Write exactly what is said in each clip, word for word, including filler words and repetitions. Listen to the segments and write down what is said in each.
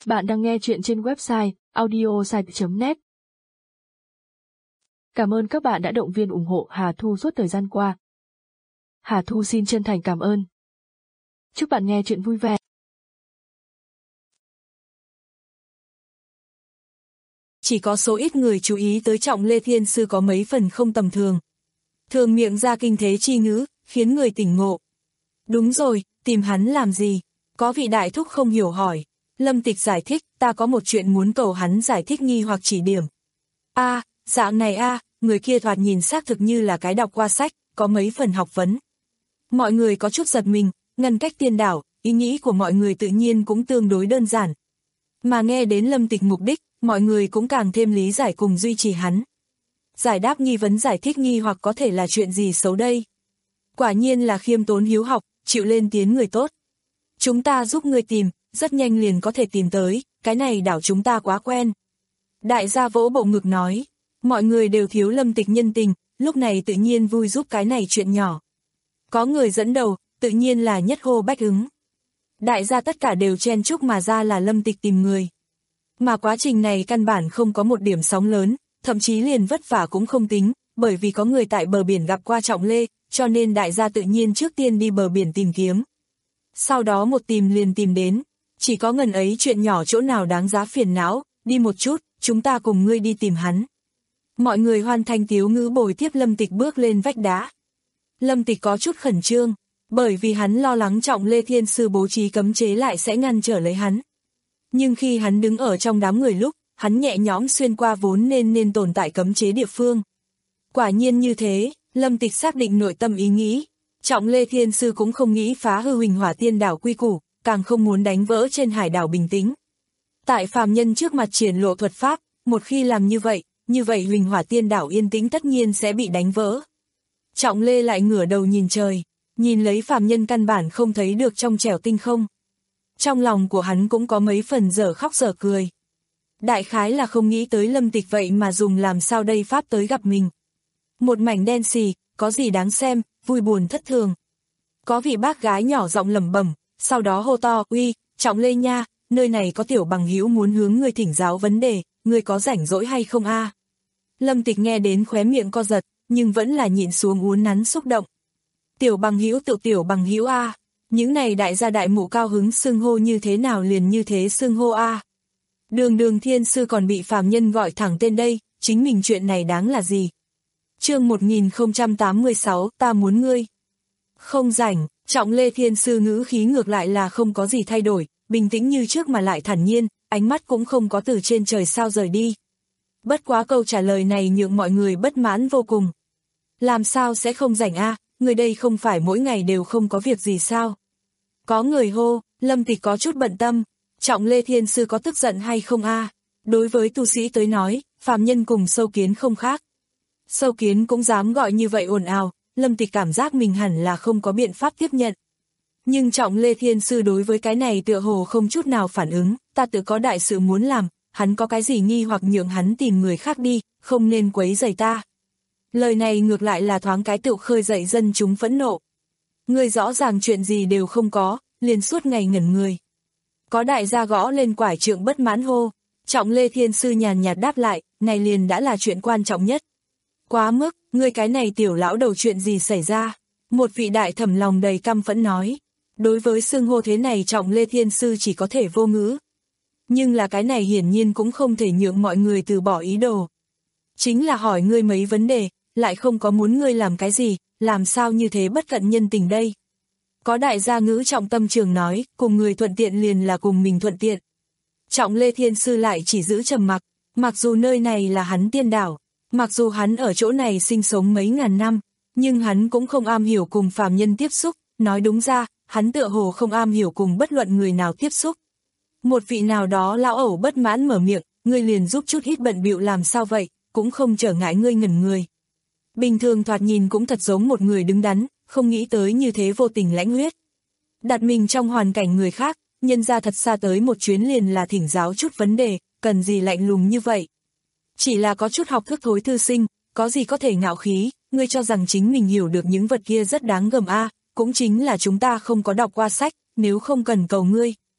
Bạn đang nghe chuyện trên website audiosite chấm net. Cảm ơn các bạn đã động viên ủng hộ Hà Thu suốt thời gian qua. Hà Thu xin chân thành cảm ơn. Chúc bạn nghe chuyện vui vẻ. Chỉ có số ít người chú ý tới Trọng Lê Thiên Sư có mấy phần không tầm thường. Thường miệng ra kinh thế chi ngữ, khiến người tỉnh ngộ. Đúng rồi, tìm hắn làm gì? Có vị đại thúc không hiểu hỏi. Lâm Tịch giải thích, ta có một chuyện muốn cầu hắn giải thích nghi hoặc chỉ điểm. A, à, dạng này a, à, người kia thoạt nhìn xác thực như là cái đọc qua sách, có mấy phần học vấn. Mọi người có chút giật mình, ngăn cách tiên đảo, ý nghĩ của mọi người tự nhiên cũng tương đối đơn giản. Mà nghe đến Lâm Tịch mục đích, mọi người cũng càng thêm lý giải cùng duy trì hắn. Giải đáp nghi vấn giải thích nghi hoặc có thể là chuyện gì xấu đây? Quả nhiên là khiêm tốn hiếu học, chịu lên tiếng người tốt. Chúng ta giúp ngươi tìm, rất nhanh liền có thể tìm tới, cái này đảo chúng ta quá quen. Đại gia vỗ bộ ngực nói, mọi người đều thiếu Lâm Tịch nhân tình, lúc này tự nhiên vui giúp cái này chuyện nhỏ. Có người dẫn đầu, tự nhiên là nhất hô bách ứng. Đại gia tất cả đều chen chúc mà ra là Lâm Tịch tìm người. Mà quá trình này căn bản không có một điểm sóng lớn, thậm chí liền vất vả cũng không tính, bởi vì có người tại bờ biển gặp qua Trọng Lê, cho nên đại gia tự nhiên trước tiên đi bờ biển tìm kiếm. Sau đó một tìm liền tìm đến, chỉ có ngần ấy chuyện nhỏ chỗ nào đáng giá phiền não, đi một chút, chúng ta cùng ngươi đi tìm hắn. Mọi người hoan thanh tiếu ngữ bồi tiếp Lâm Tịch bước lên vách đá. Lâm Tịch có chút khẩn trương, bởi vì hắn lo lắng Trọng Lê Thiên Sư bố trí cấm chế lại sẽ ngăn trở lấy hắn. Nhưng khi hắn đứng ở trong đám người lúc, hắn nhẹ nhõm xuyên qua vốn nên nên tồn tại cấm chế địa phương. Quả nhiên như thế, Lâm Tịch xác định nội tâm ý nghĩ. Trọng Lê Thiên Sư cũng không nghĩ phá hư Huỳnh Hỏa Tiên đảo quy củ, càng không muốn đánh vỡ trên hải đảo bình tĩnh. Tại phàm nhân trước mặt triển lộ thuật pháp, một khi làm như vậy, như vậy Huỳnh Hỏa Tiên đảo yên tĩnh tất nhiên sẽ bị đánh vỡ. Trọng Lê lại ngửa đầu nhìn trời, nhìn lấy phàm nhân căn bản không thấy được trong trẻo tinh không. Trong lòng của hắn cũng có mấy phần dở khóc dở cười. Đại khái là không nghĩ tới Lâm Tịch vậy mà dùng làm sao đây pháp tới gặp mình. Một mảnh đen xì, có gì đáng xem, vui buồn thất thường. Có vị bác gái nhỏ giọng lẩm bẩm, sau đó hô to, uy, Trọng Lê nha, nơi này có tiểu bằng hữu muốn hướng ngươi thỉnh giáo vấn đề, ngươi có rảnh rỗi hay không a? Lâm Tịch nghe đến khóe miệng co giật, nhưng vẫn là nhịn xuống uốn nắn xúc động. Tiểu bằng hữu tự tiểu bằng hữu a, những này đại gia đại mụ cao hứng xưng hô như thế nào liền như thế xưng hô a. Đường Đường Thiên Sư còn bị phàm nhân gọi thẳng tên đây, chính mình chuyện này đáng là gì? Chương một nghìn không trăm tám mươi sáu, ta muốn ngươi. Không rảnh, Trọng Lê Thiên Sư ngữ khí ngược lại là không có gì thay đổi, bình tĩnh như trước mà lại thản nhiên, ánh mắt cũng không có từ trên trời sao rời đi. Bất quá câu trả lời này nhượng mọi người bất mãn vô cùng. Làm sao sẽ không rảnh a, người đây không phải mỗi ngày đều không có việc gì sao? Có người hô, Lâm Tịch có chút bận tâm, Trọng Lê Thiên Sư có tức giận hay không a? Đối với tu sĩ tới nói, phàm nhân cùng sâu kiến không khác. Sâu kiến cũng dám gọi như vậy ồn ào, Lâm Tịch cảm giác mình hẳn là không có biện pháp tiếp nhận. Nhưng Trọng Lê Thiên Sư đối với cái này tựa hồ không chút nào phản ứng, ta tự có đại sự muốn làm, hắn có cái gì nghi hoặc nhượng hắn tìm người khác đi, không nên quấy rầy ta. Lời này ngược lại là thoáng cái tựu khơi dậy dân chúng phẫn nộ. Người rõ ràng chuyện gì đều không có, liền suốt ngày ngẩn người. Có đại gia gõ lên quải trượng bất mãn hô, Trọng Lê Thiên Sư nhàn nhạt đáp lại, này liền đã là chuyện quan trọng nhất. Quá mức, ngươi cái này tiểu lão đầu chuyện gì xảy ra? Một vị đại thẩm lòng đầy căm phẫn nói. Đối với xưng hô thế này Trọng Lê Thiên Sư chỉ có thể vô ngữ. Nhưng là cái này hiển nhiên cũng không thể nhượng mọi người từ bỏ ý đồ. Chính là hỏi ngươi mấy vấn đề, lại không có muốn ngươi làm cái gì, làm sao như thế bất cận nhân tình đây? Có đại gia ngữ trọng tâm trường nói, cùng người thuận tiện liền là cùng mình thuận tiện. Trọng Lê Thiên Sư lại chỉ giữ trầm mặc, mặc dù nơi này là hắn tiên đảo, mặc dù hắn ở chỗ này sinh sống mấy ngàn năm, nhưng hắn cũng không am hiểu cùng phàm nhân tiếp xúc, nói đúng ra, hắn tựa hồ không am hiểu cùng bất luận người nào tiếp xúc. Một vị nào đó lão ẩu bất mãn mở miệng, ngươi liền giúp chút ít bận bịu làm sao vậy, cũng không trở ngại ngươi ngẩn người. Bình thường thoạt nhìn cũng thật giống một người đứng đắn, không nghĩ tới như thế vô tình lãnh huyết. Đặt mình trong hoàn cảnh người khác, nhân ra thật xa tới một chuyến liền là thỉnh giáo chút vấn đề, cần gì lạnh lùng như vậy. Chỉ là có chút học thức thối thư sinh, có gì có thể ngạo khí, ngươi cho rằng chính mình hiểu được những vật kia rất đáng gờm a, cũng chính là chúng ta không có đọc qua sách, nếu không cần cầu ngươi.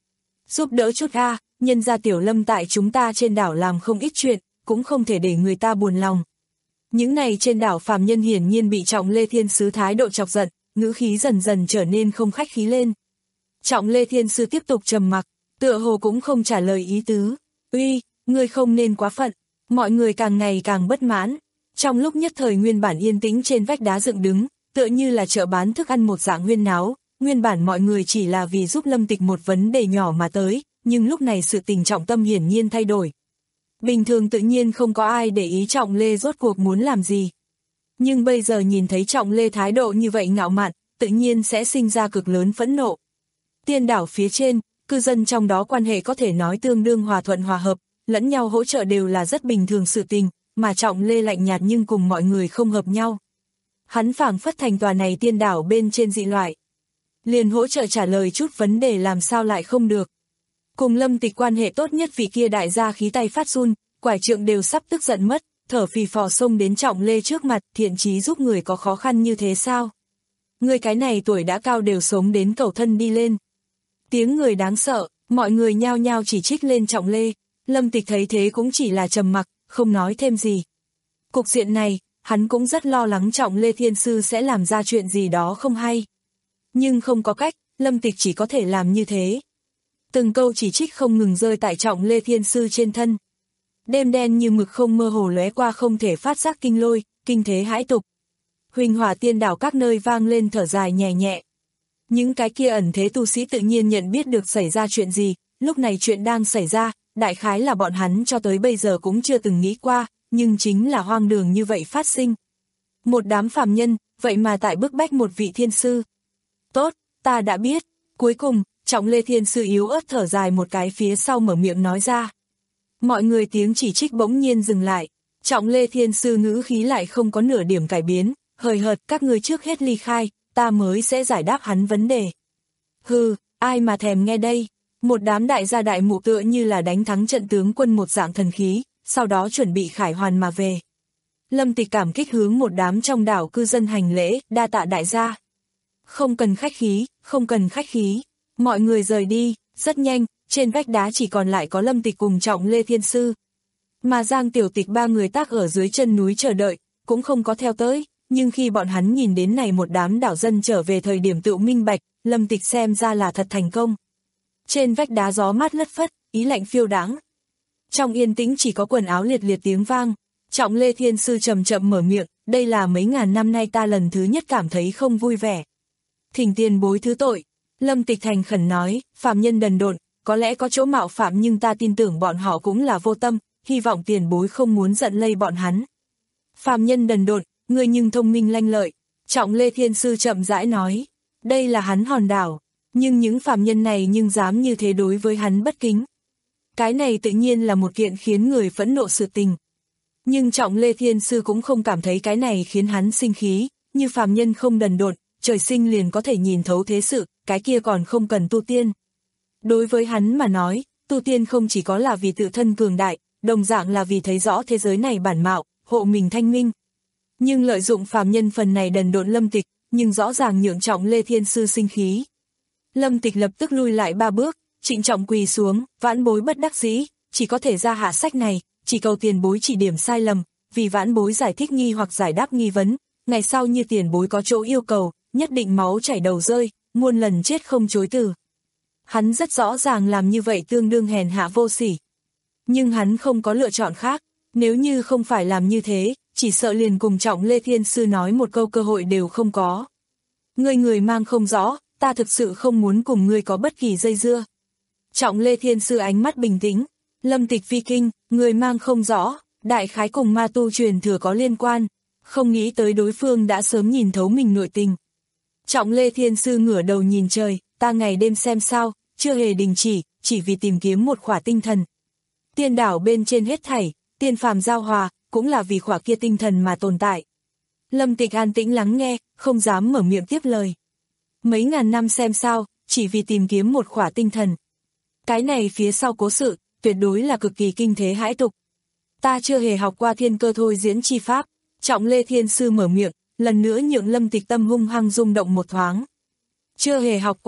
Giúp đỡ chút a, nhân gia Tiểu Lâm tại chúng ta trên đảo làm không ít chuyện, cũng không thể để người ta buồn lòng. Những này trên đảo phàm nhân hiển nhiên bị Trọng Lê Thiên Sứ thái độ chọc giận, ngữ khí dần dần trở nên không khách khí lên. Trọng Lê Thiên Sư tiếp tục trầm mặc, tựa hồ cũng không trả lời ý tứ. Uy, ngươi không nên quá phận. Mọi người càng ngày càng bất mãn. Trong lúc nhất thời nguyên bản yên tĩnh trên vách đá dựng đứng, tựa như là chợ bán thức ăn một dạng huyên náo, nguyên bản mọi người chỉ là vì giúp Lâm Tịch một vấn đề nhỏ mà tới, nhưng lúc này sự tình trọng tâm hiển nhiên thay đổi. Bình thường tự nhiên không có ai để ý Trọng Lê rốt cuộc muốn làm gì. Nhưng bây giờ nhìn thấy Trọng Lê thái độ như vậy ngạo mạn, tự nhiên sẽ sinh ra cực lớn phẫn nộ. Tiên đảo phía trên, cư dân trong đó quan hệ có thể nói tương đương hòa thuận hòa hợp, lẫn nhau hỗ trợ đều là rất bình thường sự tình, mà Trọng Lê lạnh nhạt nhưng cùng mọi người không hợp nhau. Hắn phảng phất thành tòa này tiên đảo bên trên dị loại. Liền hỗ trợ trả lời chút vấn đề làm sao lại không được. Cùng Lâm Tịch quan hệ tốt nhất vị kia đại gia khí tay phát run, quải trượng đều sắp tức giận mất, thở phì phò xông đến Trọng Lê trước mặt, thiện chí giúp người có khó khăn như thế sao? Người cái này tuổi đã cao đều sống đến cầu thân đi lên. Tiếng người đáng sợ, mọi người nhao nhao chỉ trích lên Trọng Lê, Lâm Tịch thấy thế cũng chỉ là trầm mặc, không nói thêm gì. Cục diện này, hắn cũng rất lo lắng Trọng Lê Thiên Sư sẽ làm ra chuyện gì đó không hay. Nhưng không có cách, Lâm Tịch chỉ có thể làm như thế. Từng câu chỉ trích không ngừng rơi tại Trọng Lê Thiên Sư trên thân. Đêm đen như mực không mơ hồ lóe qua không thể phát giác kinh lôi, kinh thế hãi tục. Huỳnh hỏa tiên đảo các nơi vang lên thở dài nhẹ nhẹ. Những cái kia ẩn thế tu sĩ tự nhiên nhận biết được xảy ra chuyện gì, lúc này chuyện đang xảy ra, đại khái là bọn hắn cho tới bây giờ cũng chưa từng nghĩ qua, nhưng chính là hoang đường như vậy phát sinh. Một đám phàm nhân, vậy mà tại bức bách một vị thiên sư. Tốt, ta đã biết. Cuối cùng, Trọng Lê Thiên Sư yếu ớt thở dài một cái phía sau mở miệng nói ra. Mọi người tiếng chỉ trích bỗng nhiên dừng lại. Trọng Lê Thiên Sư ngữ khí lại không có nửa điểm cải biến, hời hợt các ngươi trước hết ly khai, ta mới sẽ giải đáp hắn vấn đề. Hừ, ai mà thèm nghe đây. Một đám đại gia đại mụ tựa như là đánh thắng trận tướng quân một dạng thần khí, sau đó chuẩn bị khải hoàn mà về. Lâm Tịch cảm kích hướng một đám trong đảo cư dân hành lễ, đa tạ đại gia. Không cần khách khí, không cần khách khí. Mọi người rời đi, rất nhanh, trên vách đá chỉ còn lại có Lâm Tịch cùng Trọng Lê Thiên Sư. Mà Giang Tiểu Tịch ba người tác ở dưới chân núi chờ đợi, cũng không có theo tới, nhưng khi bọn hắn nhìn đến này một đám đảo dân trở về thời điểm tự minh bạch, Lâm Tịch xem ra là thật thành công. Trên vách đá gió mát lất phất, ý lạnh phiêu đáng. Trong yên tĩnh chỉ có quần áo liệt liệt tiếng vang, Trọng Lê Thiên Sư chậm chậm mở miệng, đây là mấy ngàn năm nay ta lần thứ nhất cảm thấy không vui vẻ. Thỉnh tiền bối thứ tội. Lâm Tịch thành khẩn nói, phàm nhân đần độn, có lẽ có chỗ mạo phạm nhưng ta tin tưởng bọn họ cũng là vô tâm, hy vọng tiền bối không muốn giận lây bọn hắn. Phàm nhân đần độn, ngươi nhưng thông minh lanh lợi. Trọng Lê Thiên Sư chậm rãi nói, đây là hắn hòn đảo, nhưng những phàm nhân này nhưng dám như thế đối với hắn bất kính. Cái này tự nhiên là một kiện khiến người phẫn nộ sự tình. Nhưng Trọng Lê Thiên Sư cũng không cảm thấy cái này khiến hắn sinh khí, như phàm nhân không đần độn, trời sinh liền có thể nhìn thấu thế sự, cái kia còn không cần tu tiên. Đối với hắn mà nói, tu tiên không chỉ có là vì tự thân cường đại, đồng dạng là vì thấy rõ thế giới này bản mạo, hộ mình thanh minh. Nhưng lợi dụng phàm nhân phần này đần độn Lâm Tịch, nhưng rõ ràng nhượng Trọng Lê Thiên Sư sinh khí. Lâm Tịch lập tức lui lại ba bước, trịnh trọng quỳ xuống, vãn bối bất đắc dĩ, chỉ có thể ra hạ sách này, chỉ cầu tiền bối chỉ điểm sai lầm, vì vãn bối giải thích nghi hoặc giải đáp nghi vấn, ngày sau như tiền bối có chỗ yêu cầu, nhất định máu chảy đầu rơi, muôn lần chết không chối từ. Hắn rất rõ ràng làm như vậy tương đương hèn hạ vô sỉ. Nhưng hắn không có lựa chọn khác, nếu như không phải làm như thế, chỉ sợ liền cùng Trọng Lê Thiên Sư nói một câu cơ hội đều không có. Ngươi người mang không rõ, ta thực sự không muốn cùng ngươi có bất kỳ dây dưa. Trọng Lê Thiên Sư ánh mắt bình tĩnh, Lâm Tịch phi kinh, người mang không rõ, đại khái cùng ma tu truyền thừa có liên quan, không nghĩ tới đối phương đã sớm nhìn thấu mình nội tình. Trọng Lê Thiên Sư ngửa đầu nhìn trời, ta ngày đêm xem sao, chưa hề đình chỉ, chỉ vì tìm kiếm một khỏa tinh thần. Tiên đảo bên trên hết thảy, tiên phàm giao hòa, cũng là vì khỏa kia tinh thần mà tồn tại. Lâm Tịch an tĩnh lắng nghe, không dám mở miệng tiếp lời. Mấy ngàn năm xem sao, chỉ vì tìm kiếm một khỏa tinh thần. Cái này phía sau cố sự, tuyệt đối là cực kỳ kinh thế hãi tục. Ta chưa hề học qua thiên cơ thôi diễn chi pháp. Trọng Lê Thiên Sư mở miệng, lần nữa nhượng Lâm Tịch tâm hung hăng rung động một thoáng. Chưa hề học qua,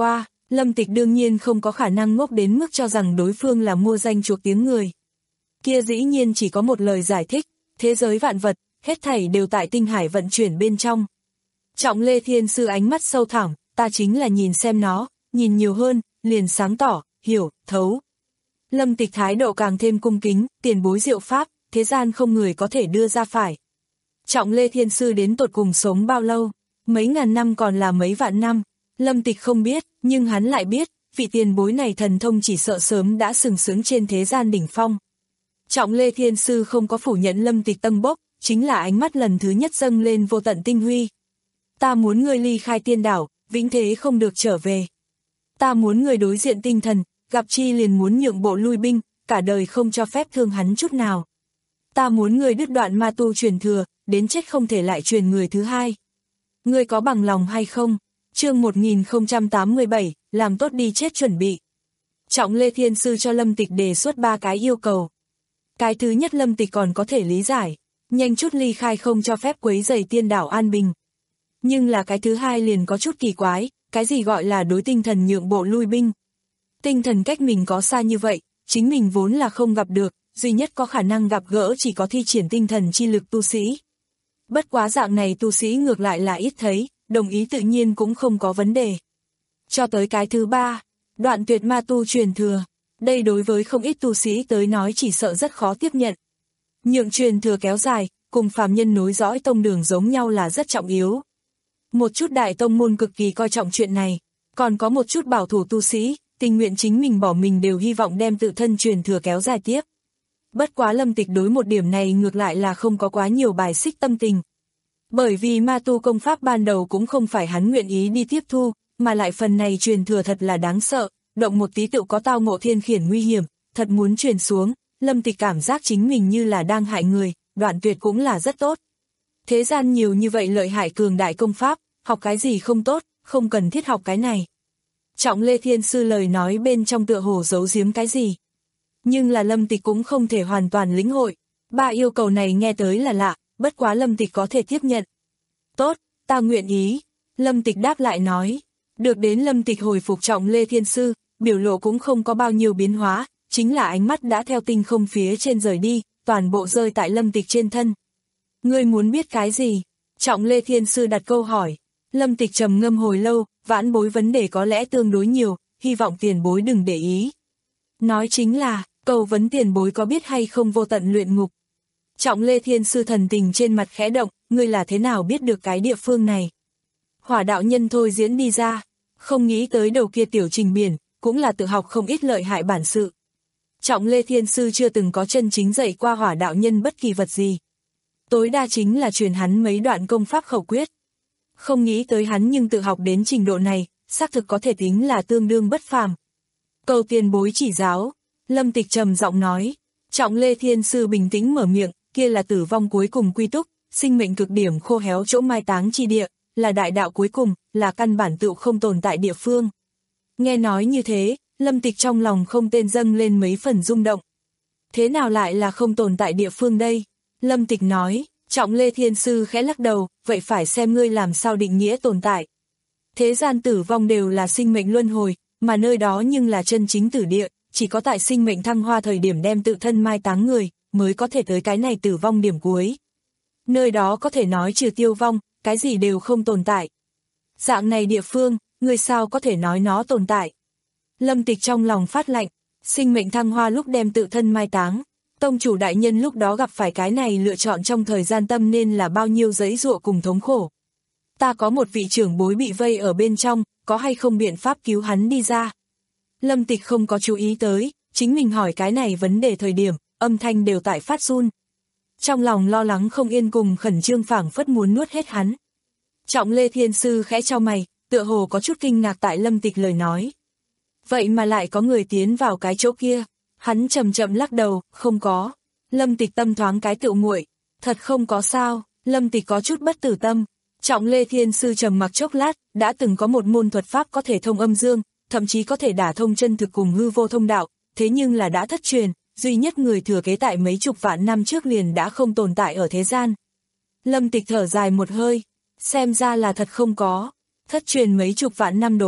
Lâm Tịch đương nhiên không có khả năng ngốc đến mức cho rằng đối phương là mua danh chuộc tiếng người. Kia dĩ nhiên chỉ có một lời giải thích, thế giới vạn vật, hết thảy đều tại tinh hải vận chuyển bên trong. Trọng Lê Thiên Sư ánh mắt sâu thẳm, ta chính là nhìn xem nó, nhìn nhiều hơn, liền sáng tỏ, hiểu, thấu. Lâm Tịch thái độ càng thêm cung kính, tiền bối diệu pháp, thế gian không người có thể đưa ra phải. Trọng Lê Thiên Sư đến tột cùng sống bao lâu, mấy ngàn năm còn là mấy vạn năm, Lâm Tịch không biết, nhưng hắn lại biết, vị tiền bối này thần thông chỉ sợ sớm đã sừng sững trên thế gian đỉnh phong. Trọng Lê Thiên Sư không có phủ nhận Lâm Tịch tâm bốc, chính là ánh mắt lần thứ nhất dâng lên vô tận tinh huy. Ta muốn ngươi ly khai tiên đảo, vĩnh thế không được trở về. Ta muốn người đối diện tinh thần, gặp chi liền muốn nhượng bộ lui binh, cả đời không cho phép thương hắn chút nào. Ta muốn người đứt đoạn ma tu truyền thừa, đến chết không thể lại truyền người thứ hai. Ngươi có bằng lòng hay không? Chương một nghìn không trăm tám mươi bảy, làm tốt đi chết chuẩn bị. Trọng Lê Thiên Sư cho Lâm Tịch đề xuất ba cái yêu cầu. Cái thứ nhất Lâm Tịch còn có thể lý giải, nhanh chút ly khai không cho phép quấy rầy tiên đảo an bình. Nhưng là cái thứ hai liền có chút kỳ quái, cái gì gọi là đối tinh thần nhượng bộ lui binh. Tinh thần cách mình có xa như vậy, chính mình vốn là không gặp được, duy nhất có khả năng gặp gỡ chỉ có thi triển tinh thần chi lực tu sĩ. Bất quá dạng này tu sĩ ngược lại là ít thấy, đồng ý tự nhiên cũng không có vấn đề. Cho tới cái thứ ba, đoạn tuyệt ma tu truyền thừa, đây đối với không ít tu sĩ tới nói chỉ sợ rất khó tiếp nhận. Nhượng truyền thừa kéo dài, cùng phàm nhân nối dõi tông đường giống nhau là rất trọng yếu. Một chút đại tông môn cực kỳ coi trọng chuyện này, còn có một chút bảo thủ tu sĩ, tình nguyện chính mình bỏ mình đều hy vọng đem tự thân truyền thừa kéo dài tiếp. Bất quá Lâm Tịch đối một điểm này ngược lại là không có quá nhiều bài xích tâm tình. Bởi vì ma tu công pháp ban đầu cũng không phải hắn nguyện ý đi tiếp thu, mà lại phần này truyền thừa thật là đáng sợ, động một tí tựu có tao ngộ thiên khiển nguy hiểm, thật muốn truyền xuống, Lâm Tịch cảm giác chính mình như là đang hại người, đoạn tuyệt cũng là rất tốt. Thế gian nhiều như vậy lợi hại cường đại công pháp, học cái gì không tốt, không cần thiết học cái này. Trọng Lê Thiên Sư lời nói bên trong tựa hồ giấu giếm cái gì. Nhưng là Lâm Tịch cũng không thể hoàn toàn lĩnh hội, ba yêu cầu này nghe tới là lạ, bất quá Lâm Tịch có thể tiếp nhận. Tốt, ta nguyện ý. Lâm Tịch đáp lại nói. Được đến Lâm Tịch hồi phục Trọng Lê Thiên Sư, biểu lộ cũng không có bao nhiêu biến hóa, chính là ánh mắt đã theo tinh không phía trên rời đi, toàn bộ rơi tại Lâm Tịch trên thân. Ngươi muốn biết cái gì? Trọng Lê Thiên Sư đặt câu hỏi. Lâm Tịch trầm ngâm hồi lâu, vãn bối vấn đề có lẽ tương đối nhiều, hy vọng tiền bối đừng để ý. Nói chính là, cầu vấn tiền bối có biết hay không vô tận luyện ngục. Trọng Lê Thiên Sư thần tình trên mặt khẽ động, ngươi là thế nào biết được cái địa phương này? Hỏa đạo nhân thôi diễn đi ra, không nghĩ tới đầu kia tiểu trình biển, cũng là tự học không ít lợi hại bản sự. Trọng Lê Thiên Sư chưa từng có chân chính dạy qua hỏa đạo nhân bất kỳ vật gì. Tối đa chính là truyền hắn mấy đoạn công pháp khẩu quyết. Không nghĩ tới hắn nhưng tự học đến trình độ này, xác thực có thể tính là tương đương bất phàm. Cầu tiền bối chỉ giáo, Lâm Tịch trầm giọng nói. Trọng Lê Thiên Sư bình tĩnh mở miệng, kia là tử vong cuối cùng quy túc, sinh mệnh cực điểm khô héo chỗ mai táng chi địa, là đại đạo cuối cùng, là căn bản tựu không tồn tại địa phương. Nghe nói như thế, Lâm Tịch trong lòng không tên dâng lên mấy phần rung động. Thế nào lại là không tồn tại địa phương đây? Lâm Tịch nói. Trọng Lê Thiên Sư khẽ lắc đầu, vậy phải xem ngươi làm sao định nghĩa tồn tại. Thế gian tử vong đều là sinh mệnh luân hồi, mà nơi đó nhưng là chân chính tử địa, chỉ có tại sinh mệnh thăng hoa thời điểm đem tự thân mai táng người, mới có thể tới cái này tử vong điểm cuối. Nơi đó có thể nói trừ tiêu vong, cái gì đều không tồn tại. Dạng này địa phương, ngươi sao có thể nói nó tồn tại. Lâm Tịch trong lòng phát lạnh, sinh mệnh thăng hoa lúc đem tự thân mai táng. Tông chủ đại nhân lúc đó gặp phải cái này lựa chọn trong thời gian tâm nên là bao nhiêu giấy giụa cùng thống khổ. Ta có một vị trưởng bối bị vây ở bên trong, có hay không biện pháp cứu hắn đi ra. Lâm Tịch không có chú ý tới, chính mình hỏi cái này vấn đề thời điểm, âm thanh đều tại phát run. Trong lòng lo lắng không yên cùng khẩn trương phảng phất muốn nuốt hết hắn. Trọng Lê Thiên Sư khẽ chau mày, tựa hồ có chút kinh ngạc tại Lâm Tịch lời nói. Vậy mà lại có người tiến vào cái chỗ kia. Hắn chậm chậm lắc đầu, không có. Lâm Tịch tâm thoáng cái tựu nguội, thật không có sao. Lâm Tịch có chút bất tử tâm. Trọng Lê Thiên Sư trầm mặc chốc lát, đã từng có một môn thuật pháp có thể thông âm dương, thậm chí có thể đả thông chân thực cùng hư vô thông đạo, thế nhưng là đã thất truyền, duy nhất người thừa kế tại mấy chục vạn năm trước liền đã không tồn tại ở thế gian. Lâm Tịch thở dài một hơi, xem ra là thật không có. Thất truyền mấy chục vạn năm đồ vật,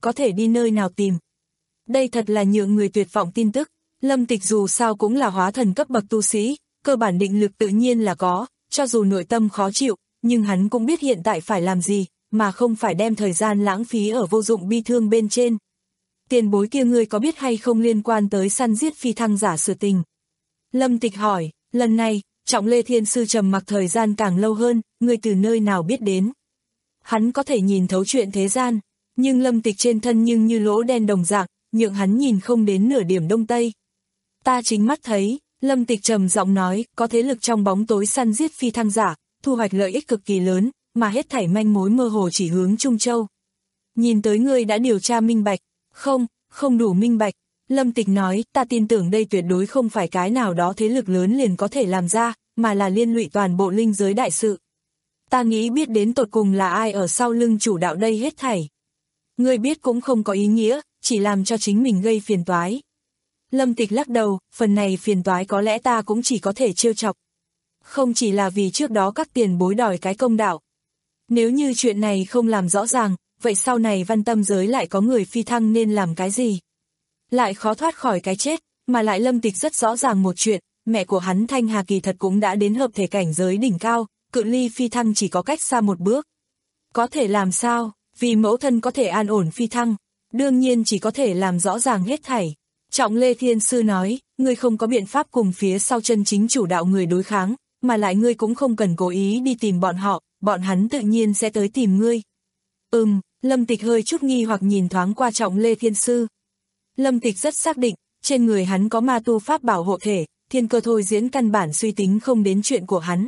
có thể đi nơi nào tìm. Đây thật là nhượng người tuyệt vọng tin tức. Lâm Tịch dù sao cũng là hóa thần cấp bậc tu sĩ, cơ bản định lực tự nhiên là có, cho dù nội tâm khó chịu, nhưng hắn cũng biết hiện tại phải làm gì, mà không phải đem thời gian lãng phí ở vô dụng bi thương bên trên. Tiền bối kia ngươi có biết hay không liên quan tới săn giết phi thăng giả sự tình? Lâm Tịch hỏi, lần này, Trọng Lê Thiên Sư trầm mặc thời gian càng lâu hơn, ngươi từ nơi nào biết đến? Hắn có thể nhìn thấu chuyện thế gian, nhưng Lâm Tịch trên thân nhưng như lỗ đen đồng dạng, nhượng hắn nhìn không đến nửa điểm đông tây. Ta chính mắt thấy, Lâm Tịch trầm giọng nói, có thế lực trong bóng tối săn giết phi thăng giả, thu hoạch lợi ích cực kỳ lớn, mà hết thảy manh mối mơ hồ chỉ hướng Trung Châu. Nhìn tới ngươi đã điều tra minh bạch, không, không đủ minh bạch. Lâm Tịch nói, ta tin tưởng đây tuyệt đối không phải cái nào đó thế lực lớn liền có thể làm ra, mà là liên lụy toàn bộ linh giới đại sự. Ta nghĩ biết đến tột cùng là ai ở sau lưng chủ đạo đây hết thảy. Ngươi biết cũng không có ý nghĩa, chỉ làm cho chính mình gây phiền toái. Lâm Tịch lắc đầu, phần này phiền toái có lẽ ta cũng chỉ có thể trêu chọc. Không chỉ là vì trước đó các tiền bối đòi cái công đạo. Nếu như chuyện này không làm rõ ràng, vậy sau này văn tâm giới lại có người phi thăng nên làm cái gì? Lại khó thoát khỏi cái chết, mà lại Lâm Tịch rất rõ ràng một chuyện, mẹ của hắn Thanh Hà kỳ thật cũng đã đến hợp thể cảnh giới đỉnh cao, cự ly phi thăng chỉ có cách xa một bước. Có thể làm sao? Vì mẫu thân có thể an ổn phi thăng, đương nhiên chỉ có thể làm rõ ràng hết thảy. Trọng Lê Thiên Sư nói, ngươi không có biện pháp cùng phía sau chân chính chủ đạo người đối kháng, mà lại ngươi cũng không cần cố ý đi tìm bọn họ, bọn hắn tự nhiên sẽ tới tìm ngươi. Ừm, Lâm Tịch hơi chút nghi hoặc nhìn thoáng qua Trọng Lê Thiên Sư. Lâm Tịch rất xác định, trên người hắn có ma tu pháp bảo hộ thể, thiên cơ thôi diễn căn bản suy tính không đến chuyện của hắn.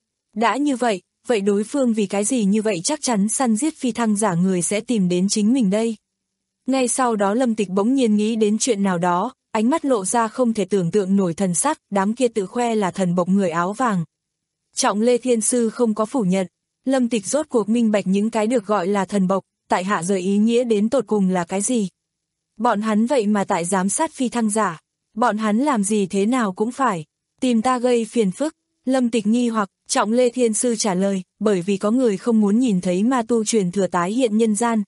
Đã như vậy, vậy đối phương vì cái gì như vậy chắc chắn săn giết phi thăng giả người sẽ tìm đến chính mình đây. Ngay sau đó Lâm Tịch bỗng nhiên nghĩ đến chuyện nào đó, ánh mắt lộ ra không thể tưởng tượng nổi thần sắc, đám kia tự khoe là thần bộc người áo vàng. Trọng Lê Thiên Sư không có phủ nhận, Lâm Tịch rốt cuộc minh bạch những cái được gọi là thần bộc, tại hạ rời ý nghĩa đến tột cùng là cái gì. Bọn hắn vậy mà tại giám sát phi thăng giả, bọn hắn làm gì thế nào cũng phải tìm ta gây phiền phức. Lâm Tịch nghi hoặc, Trọng Lê Thiên Sư trả lời, bởi vì có người không muốn nhìn thấy ma tu truyền thừa tái hiện nhân gian.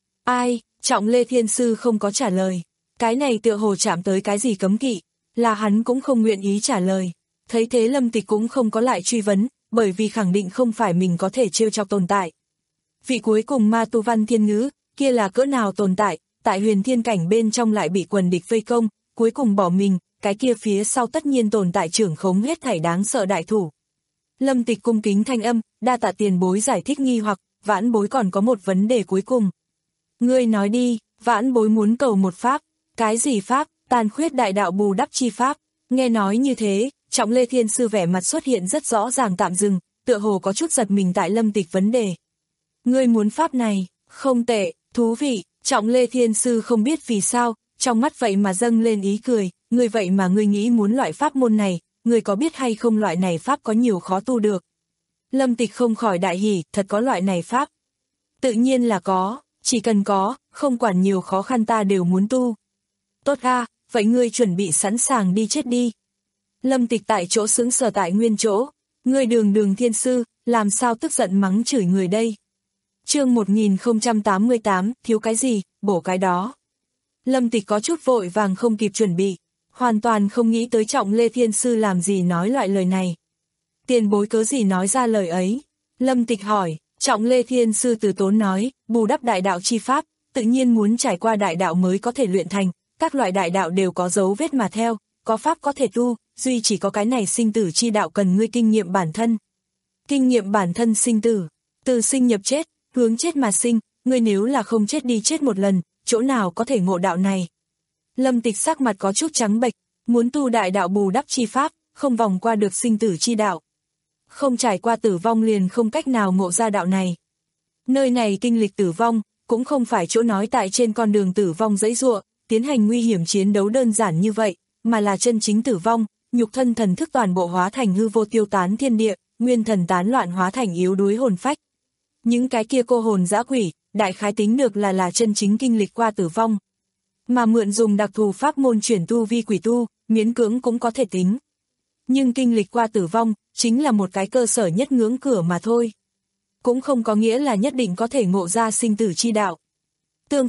Ai? Trọng Lê Thiên Sư không có trả lời. Cái này tựa hồ chạm tới cái gì cấm kỵ, là hắn cũng không nguyện ý trả lời. Thấy thế Lâm Tịch cũng không có lại truy vấn, bởi vì khẳng định không phải mình có thể trêu chọc tồn tại. Vị cuối cùng ma tu Văn Thiên Ngữ, kia là cỡ nào tồn tại, tại huyền thiên cảnh bên trong lại bị quần địch vây công, cuối cùng bỏ mình, cái kia phía sau tất nhiên tồn tại trưởng khống hết thảy đáng sợ đại thủ. Lâm Tịch cung kính thanh âm, đa tạ tiền bối giải thích nghi hoặc, vãn bối còn có một vấn đề cuối cùng. Ngươi nói đi, vãn bối muốn cầu một pháp, cái gì pháp, tàn khuyết đại đạo bù đắp chi pháp. Nghe nói như thế, Trọng Lê Thiên Sư vẻ mặt xuất hiện rất rõ ràng tạm dừng, tựa hồ có chút giật mình tại Lâm Tịch vấn đề. Ngươi muốn pháp này, không tệ, thú vị. Trọng Lê Thiên Sư không biết vì sao, trong mắt vậy mà dâng lên ý cười, ngươi vậy mà ngươi nghĩ muốn loại pháp môn này, ngươi có biết hay không loại này pháp có nhiều khó tu được. Lâm Tịch không khỏi đại hỉ, thật có loại này pháp. Tự nhiên là có, chỉ cần có, không quản nhiều khó khăn ta đều muốn tu. Tốt a, vậy ngươi chuẩn bị sẵn sàng đi chết đi. Lâm Tịch tại chỗ sững sờ tại nguyên chỗ, ngươi Đường Đường Thiên Sư, làm sao tức giận mắng chửi người đây. Chương một nghìn không trăm tám mươi tám, thiếu cái gì, bổ cái đó. Lâm Tịch có chút vội vàng không kịp chuẩn bị, hoàn toàn không nghĩ tới Trọng Lê Thiên Sư làm gì nói loại lời này. Tiền bối cớ gì nói ra lời ấy? Lâm Tịch hỏi. Trọng Lê Thiên Sư từ tốn nói, bù đắp đại đạo chi pháp, tự nhiên muốn trải qua đại đạo mới có thể luyện thành, các loại đại đạo đều có dấu vết mà theo, có pháp có thể tu, duy chỉ có cái này sinh tử chi đạo cần ngươi kinh nghiệm bản thân. Kinh nghiệm bản thân sinh tử, từ sinh nhập chết, hướng chết mà sinh, ngươi nếu là không chết đi chết một lần, chỗ nào có thể ngộ đạo này. Lâm Tịch sắc mặt có chút trắng bệch, muốn tu đại đạo bù đắp chi pháp, không vòng qua được sinh tử chi đạo. Không trải qua tử vong liền không cách nào ngộ ra đạo này. Nơi này kinh lịch tử vong, cũng không phải chỗ nói tại trên con đường tử vong dãy giụa, tiến hành nguy hiểm chiến đấu đơn giản như vậy, mà là chân chính tử vong, nhục thân thần thức toàn bộ hóa thành hư vô tiêu tán thiên địa, nguyên thần tán loạn hóa thành yếu đuối hồn phách. Những cái kia cô hồn dã quỷ, đại khái tính được là là chân chính kinh lịch qua tử vong. Mà mượn dùng đặc thù pháp môn chuyển tu vi quỷ tu, miễn cưỡng cũng có thể tính. Nhưng kinh lịch qua tử vong, chính là một cái cơ sở nhất ngưỡng cửa mà thôi. Cũng không có nghĩa là nhất định có thể ngộ ra sinh tử chi đạo. Tương phản,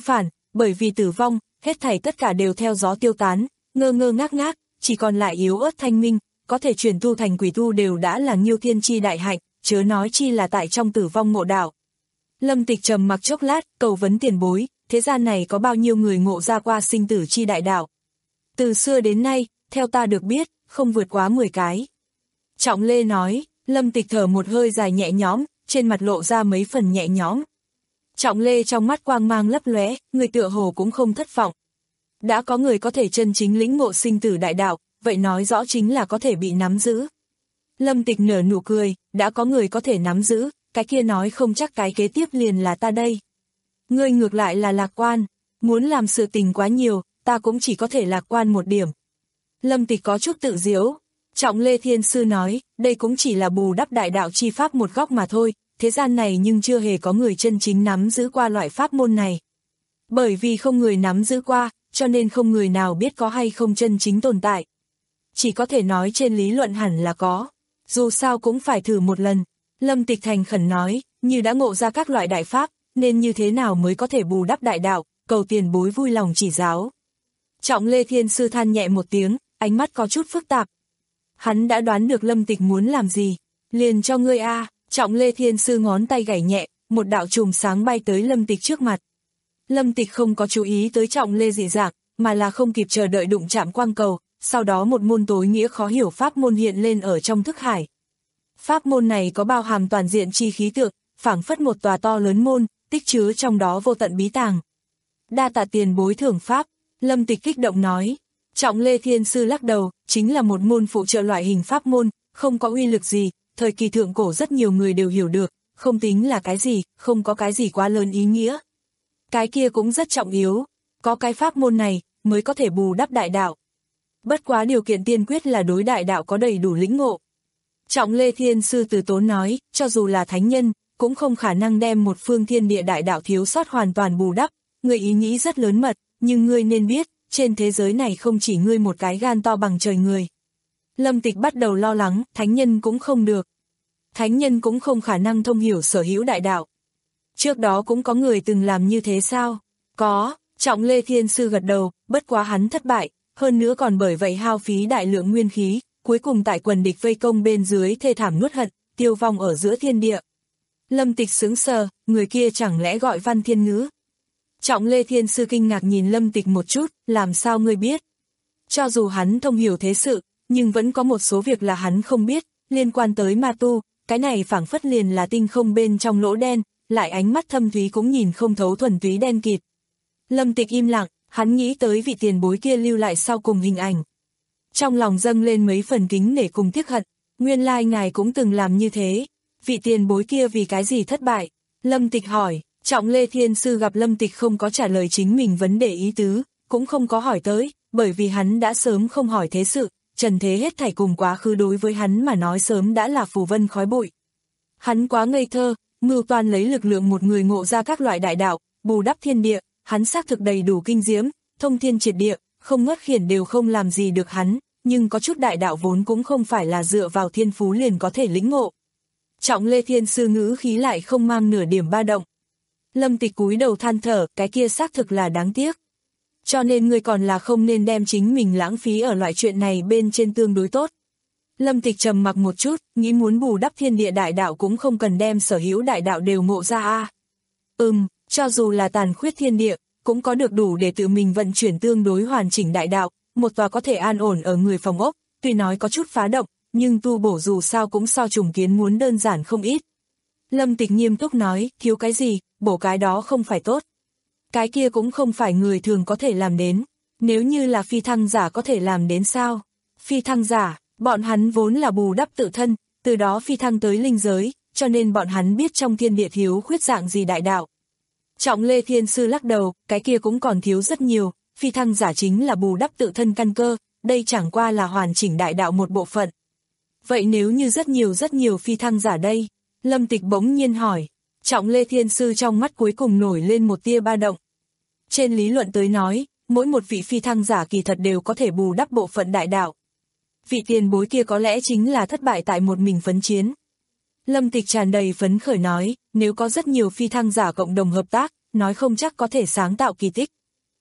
bởi vì tử vong, hết thảy tất cả đều theo gió tiêu tán, ngơ ngơ ngác ngác, chỉ còn lại yếu ớt thanh minh, có thể chuyển tu thành quỷ tu đều đã là nghiêu thiên chi đại hạnh, chớ nói chi là tại trong tử vong ngộ đạo. Lâm Tịch trầm mặc chốc lát, cầu vấn tiền bối, thế gian này có bao nhiêu người ngộ ra qua sinh tử chi đại đạo? Từ xưa đến nay, theo ta được biết, không vượt quá mười cái. Trọng Lê nói, Lâm Tịch thở một hơi dài nhẹ nhõm, trên mặt lộ ra mấy phần nhẹ nhõm. Trọng Lê trong mắt quang mang lấp lóe, người tựa hồ cũng không thất vọng. Đã có người có thể chân chính lĩnh ngộ sinh tử đại đạo, vậy nói rõ chính là có thể bị nắm giữ. Lâm Tịch nở nụ cười, đã có người có thể nắm giữ, cái kia nói không chắc cái kế tiếp liền là ta đây. Ngươi ngược lại là lạc quan, muốn làm sự tình quá nhiều, ta cũng chỉ có thể lạc quan một điểm. Lâm Tịch có chút tự diễu. Trọng Lê Thiên Sư nói, đây cũng chỉ là bù đắp đại đạo chi pháp một góc mà thôi, thế gian này nhưng chưa hề có người chân chính nắm giữ qua loại pháp môn này. Bởi vì không người nắm giữ qua, cho nên không người nào biết có hay không chân chính tồn tại. Chỉ có thể nói trên lý luận hẳn là có, dù sao cũng phải thử một lần. Lâm Tịch thành khẩn nói, như đã ngộ ra các loại đại pháp, nên như thế nào mới có thể bù đắp đại đạo, cầu tiền bối vui lòng chỉ giáo. Trọng Lê Thiên Sư than nhẹ một tiếng, ánh mắt có chút phức tạp. Hắn đã đoán được Lâm Tịch muốn làm gì, liền cho ngươi a. Trọng Lê Thiên Sư ngón tay gảy nhẹ, một đạo chùm sáng bay tới Lâm Tịch trước mặt. Lâm Tịch không có chú ý tới Trọng Lê dị dạng, mà là không kịp chờ đợi đụng chạm quang cầu, sau đó một môn tối nghĩa khó hiểu pháp môn hiện lên ở trong thức hải. Pháp môn này có bao hàm toàn diện chi khí tượng, phảng phất một tòa to lớn môn, tích chứa trong đó vô tận bí tàng. Đa tạ tiền bối thưởng pháp, Lâm Tịch kích động nói. Trọng Lê Thiên Sư lắc đầu, chính là một môn phụ trợ loại hình pháp môn, không có uy lực gì, thời kỳ thượng cổ rất nhiều người đều hiểu được, không tính là cái gì, không có cái gì quá lớn ý nghĩa. Cái kia cũng rất trọng yếu, có cái pháp môn này, mới có thể bù đắp đại đạo. Bất quá điều kiện tiên quyết là đối đại đạo có đầy đủ lĩnh ngộ. Trọng Lê Thiên Sư từ tốn nói, cho dù là thánh nhân, cũng không khả năng đem một phương thiên địa đại đạo thiếu sót hoàn toàn bù đắp, người ý nghĩ rất lớn mật, nhưng ngươi nên biết, trên thế giới này không chỉ ngươi một cái gan to bằng trời người. Lâm Tịch bắt đầu lo lắng, thánh nhân cũng không được. Thánh nhân cũng không khả năng thông hiểu sở hữu đại đạo. Trước đó cũng có người từng làm như thế sao? Có, Trọng Lê Thiên Sư gật đầu, bất quá hắn thất bại, hơn nữa còn bởi vậy hao phí đại lượng nguyên khí, cuối cùng tại quần địch vây công bên dưới thê thảm nuốt hận, tiêu vong ở giữa thiên địa. Lâm Tịch sững sờ, người kia chẳng lẽ gọi Văn Thiên Ngữ? Trọng Lê Thiên Sư kinh ngạc nhìn Lâm Tịch một chút, làm sao ngươi biết? Cho dù hắn thông hiểu thế sự, nhưng vẫn có một số việc là hắn không biết, liên quan tới ma tu, cái này phảng phất liền là tinh không bên trong lỗ đen, lại ánh mắt thâm thúy cũng nhìn không thấu thuần túy đen kịt. Lâm Tịch im lặng, hắn nghĩ tới vị tiền bối kia lưu lại sau cùng hình ảnh. Trong lòng dâng lên mấy phần kính nể cùng tiếc hận, nguyên lai ngài cũng từng làm như thế. Vị tiền bối kia vì cái gì thất bại? Lâm Tịch hỏi. Trọng Lê Thiên Sư gặp Lâm Tịch không có trả lời chính mình vấn đề ý tứ, cũng không có hỏi tới, bởi vì hắn đã sớm không hỏi thế sự, trần thế hết thảy cùng quá khứ đối với hắn mà nói sớm đã là phù vân khói bụi. Hắn quá ngây thơ, mưu toan lấy lực lượng một người ngộ ra các loại đại đạo, bù đắp thiên địa, hắn xác thực đầy đủ kinh diễm, thông thiên triệt địa, không ngất khiển đều không làm gì được hắn, nhưng có chút đại đạo vốn cũng không phải là dựa vào thiên phú liền có thể lĩnh ngộ. Trọng Lê Thiên Sư ngữ khí lại không mang nửa điểm ba động. Lâm Tịch cúi đầu than thở, cái kia xác thực là đáng tiếc. Cho nên ngươi còn là không nên đem chính mình lãng phí ở loại chuyện này bên trên tương đối tốt. Lâm Tịch trầm mặc một chút, nghĩ muốn bù đắp thiên địa đại đạo cũng không cần đem sở hữu đại đạo đều ngộ ra a. À. Ừm, cho dù là tàn khuyết thiên địa, cũng có được đủ để tự mình vận chuyển tương đối hoàn chỉnh đại đạo, một tòa có thể an ổn ở người phòng ốc, tuy nói có chút phá động, nhưng tu bổ dù sao cũng so trùng kiến muốn đơn giản không ít. Lâm Tịch nghiêm túc nói, thiếu cái gì, bổ cái đó không phải tốt. Cái kia cũng không phải người thường có thể làm đến, nếu như là phi thăng giả có thể làm đến sao? Phi thăng giả, bọn hắn vốn là bù đắp tự thân, từ đó phi thăng tới linh giới, cho nên bọn hắn biết trong thiên địa thiếu khuyết dạng gì đại đạo. Trọng Lê Thiên Sư lắc đầu, cái kia cũng còn thiếu rất nhiều, phi thăng giả chính là bù đắp tự thân căn cơ, đây chẳng qua là hoàn chỉnh đại đạo một bộ phận. Vậy nếu như rất nhiều rất nhiều phi thăng giả đây? Lâm Tịch bỗng nhiên hỏi. Trọng Lê Thiên Sư trong mắt cuối cùng nổi lên một tia ba động. Trên lý luận tới nói, mỗi một vị phi thăng giả kỳ thật đều có thể bù đắp bộ phận đại đạo. Vị tiền bối kia có lẽ chính là thất bại tại một mình phấn chiến. Lâm Tịch tràn đầy phấn khởi nói, nếu có rất nhiều phi thăng giả cộng đồng hợp tác, nói không chắc có thể sáng tạo kỳ tích.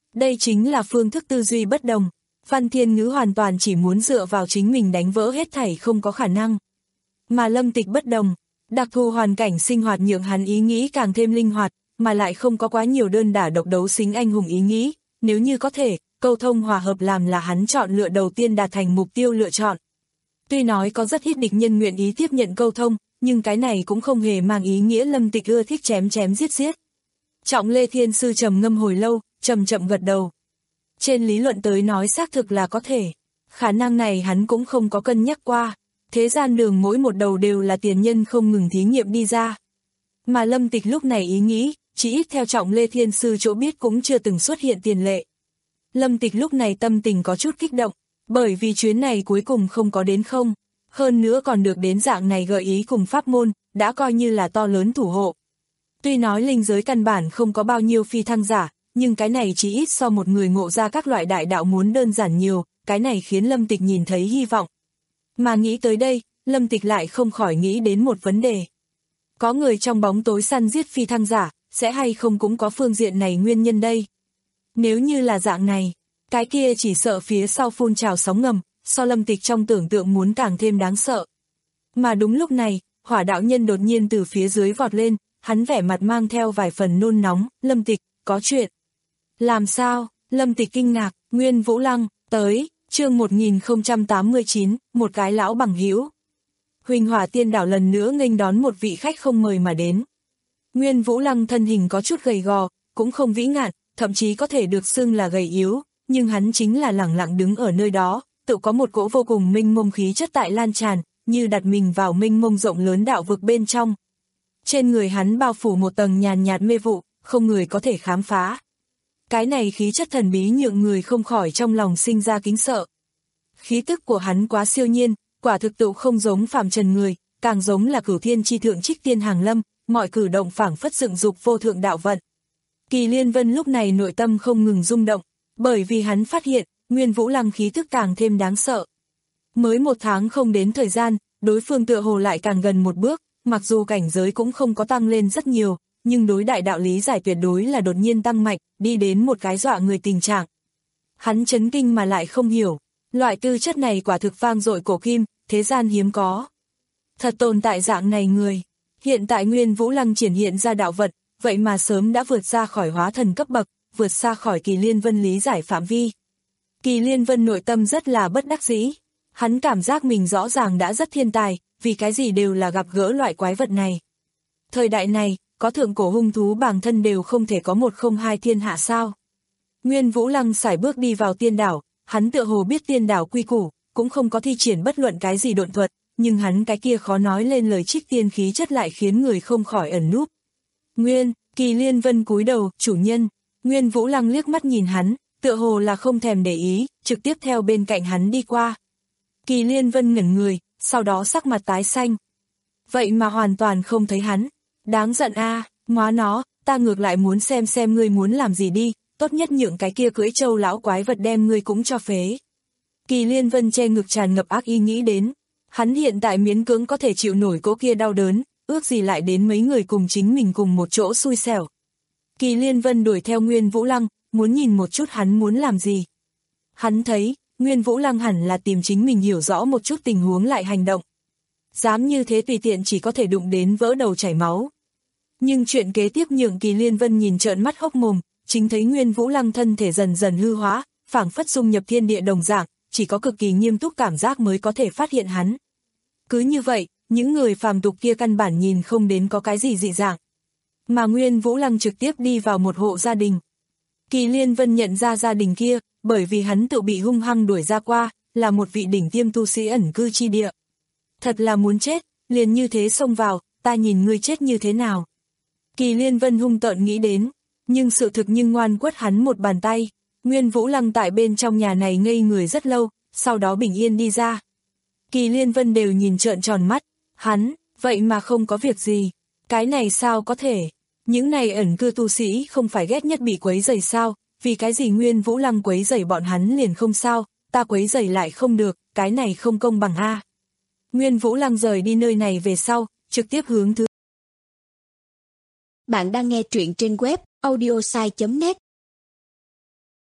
Đây chính là phương thức tư duy bất đồng. Văn Thiên Ngữ hoàn toàn chỉ muốn dựa vào chính mình đánh vỡ hết thảy không có khả năng. Mà Lâm Tịch bất đồng, đặc thù hoàn cảnh sinh hoạt nhượng hắn ý nghĩ càng thêm linh hoạt, mà lại không có quá nhiều đơn đả độc đấu xính anh hùng ý nghĩ, nếu như có thể, câu thông hòa hợp làm là hắn chọn lựa đầu tiên đạt thành mục tiêu lựa chọn. Tuy nói có rất ít địch nhân nguyện ý tiếp nhận câu thông, nhưng cái này cũng không hề mang ý nghĩa Lâm Tịch ưa thích chém chém giết giết. Trọng Lê Thiên Sư trầm ngâm hồi lâu, chậm chậm gật đầu. Trên lý luận tới nói xác thực là có thể, khả năng này hắn cũng không có cân nhắc qua, thế gian đường mỗi một đầu đều là tiền nhân không ngừng thí nghiệm đi ra. Mà Lâm Tịch lúc này ý nghĩ, chỉ ít theo Trọng Lê Thiên Sư chỗ biết cũng chưa từng xuất hiện tiền lệ. Lâm Tịch lúc này tâm tình có chút kích động, bởi vì chuyến này cuối cùng không có đến không, hơn nữa còn được đến dạng này gợi ý cùng pháp môn, đã coi như là to lớn thủ hộ. Tuy nói linh giới căn bản không có bao nhiêu phi thăng giả, nhưng cái này chỉ ít so một người ngộ ra các loại đại đạo muốn đơn giản nhiều, cái này khiến Lâm Tịch nhìn thấy hy vọng. Mà nghĩ tới đây, Lâm Tịch lại không khỏi nghĩ đến một vấn đề. Có người trong bóng tối săn giết phi thăng giả, sẽ hay không cũng có phương diện này nguyên nhân đây. Nếu như là dạng này, cái kia chỉ sợ phía sau phun trào sóng ngầm, so Lâm Tịch trong tưởng tượng muốn càng thêm đáng sợ. Mà đúng lúc này, Hỏa đạo nhân đột nhiên từ phía dưới vọt lên, hắn vẻ mặt mang theo vài phần nôn nóng, Lâm Tịch, có chuyện. Làm sao? Lâm Tịch kinh ngạc, Nguyên Vũ Lăng, tới, chương một nghìn không trăm tám mươi chín, một cái lão bằng hữu. Huỳnh Hỏa Tiên Đảo lần nữa nghênh đón một vị khách không mời mà đến. Nguyên Vũ Lăng thân hình có chút gầy gò, cũng không vĩ ngạn, thậm chí có thể được xưng là gầy yếu, nhưng hắn chính là lẳng lặng đứng ở nơi đó, tự có một cỗ vô cùng mênh mông khí chất tại lan tràn, như đặt mình vào mênh mông rộng lớn đạo vực bên trong. Trên người hắn bao phủ một tầng nhàn nhạt mê vụ, không người có thể khám phá. Cái này khí chất thần bí nhượng người không khỏi trong lòng sinh ra kính sợ. Khí tức của hắn quá siêu nhiên, quả thực tựu không giống phàm trần người, càng giống là Cửu Thiên chi thượng Trích Tiên hàng lâm, mọi cử động phảng phất dựng dục vô thượng đạo vận. Kỳ Liên Vân lúc này nội tâm không ngừng rung động, bởi vì hắn phát hiện, Nguyên Vũ Lăng khí tức càng thêm đáng sợ. Mới một tháng không đến thời gian, đối phương tựa hồ lại càng gần một bước, mặc dù cảnh giới cũng không có tăng lên rất nhiều, nhưng đối đại đạo lý giải tuyệt đối là đột nhiên tăng mạnh, đi đến một cái dọa người tình trạng. Hắn chấn kinh mà lại không hiểu, loại tư chất này quả thực vang dội cổ kim, thế gian hiếm có. Thật tồn tại dạng này người, hiện tại Nguyên Vũ Lăng triển hiện ra đạo vật, vậy mà sớm đã vượt ra khỏi hóa thần cấp bậc, vượt xa khỏi Kỳ Liên Vân lý giải phạm vi. Kỳ Liên Vân nội tâm rất là bất đắc dĩ, hắn cảm giác mình rõ ràng đã rất thiên tài, vì cái gì đều là gặp gỡ loại quái vật này. Thời đại này, có thượng cổ hung thú bản thân đều không thể có một không hai thiên hạ sao. Nguyên Vũ Lăng sải bước đi vào tiên đảo, hắn tựa hồ biết tiên đảo quy củ, cũng không có thi triển bất luận cái gì độn thuật, nhưng hắn cái kia khó nói lên lời Trích Tiên khí chất lại khiến người không khỏi ẩn núp. Nguyên, Kỳ Liên Vân cúi đầu, chủ nhân, Nguyên Vũ Lăng liếc mắt nhìn hắn, tựa hồ là không thèm để ý, trực tiếp theo bên cạnh hắn đi qua. Kỳ Liên Vân ngẩn người, sau đó sắc mặt tái xanh. Vậy mà hoàn toàn không thấy hắn. Đáng giận a, à, móa nó, ta ngược lại muốn xem xem ngươi muốn làm gì đi, tốt nhất nhượng cái kia cưỡi trâu lão quái vật đem ngươi cũng cho phế. Kỳ Liên Vân che ngực tràn ngập ác ý nghĩ đến. Hắn hiện tại miễn cưỡng có thể chịu nổi cỗ kia đau đớn, ước gì lại đến mấy người cùng chính mình cùng một chỗ xui xẻo. Kỳ Liên Vân đuổi theo Nguyên Vũ Lăng, muốn nhìn một chút hắn muốn làm gì. Hắn thấy, Nguyên Vũ Lăng hẳn là tìm chính mình hiểu rõ một chút tình huống lại hành động. Dám như thế tùy tiện chỉ có thể đụng đến vỡ đầu chảy máu. Nhưng chuyện kế tiếp nhượng Kỳ Liên Vân nhìn trợn mắt hốc mồm, chính thấy Nguyên Vũ Lăng thân thể dần dần hư hóa, phảng phất dung nhập thiên địa đồng dạng, chỉ có cực kỳ nghiêm túc cảm giác mới có thể phát hiện hắn. Cứ như vậy, những người phàm tục kia căn bản nhìn không đến có cái gì dị dạng. Mà Nguyên Vũ Lăng trực tiếp đi vào một hộ gia đình. Kỳ Liên Vân nhận ra gia đình kia, bởi vì hắn tự bị hung hăng đuổi ra qua, là một vị đỉnh tiêm tu sĩ ẩn cư chi địa. Thật là muốn chết, liền như thế xông vào, ta nhìn ngươi chết như thế nào. Kỳ Liên Vân hung tợn nghĩ đến, nhưng sự thực nhưng ngoan quất hắn một bàn tay. Nguyên Vũ Lăng tại bên trong nhà này ngây người rất lâu, sau đó bình yên đi ra. Kỳ Liên Vân đều nhìn trợn tròn mắt, hắn, vậy mà không có việc gì. Cái này sao có thể? Những này ẩn cư tu sĩ không phải ghét nhất bị quấy rầy sao? Vì cái gì Nguyên Vũ Lăng quấy rầy bọn hắn liền không sao, ta quấy rầy lại không được, cái này không công bằng a. Nguyên Vũ Lăng rời đi nơi này về sau, trực tiếp hướng thứ. Bạn đang nghe truyện trên web audiosai chấm net.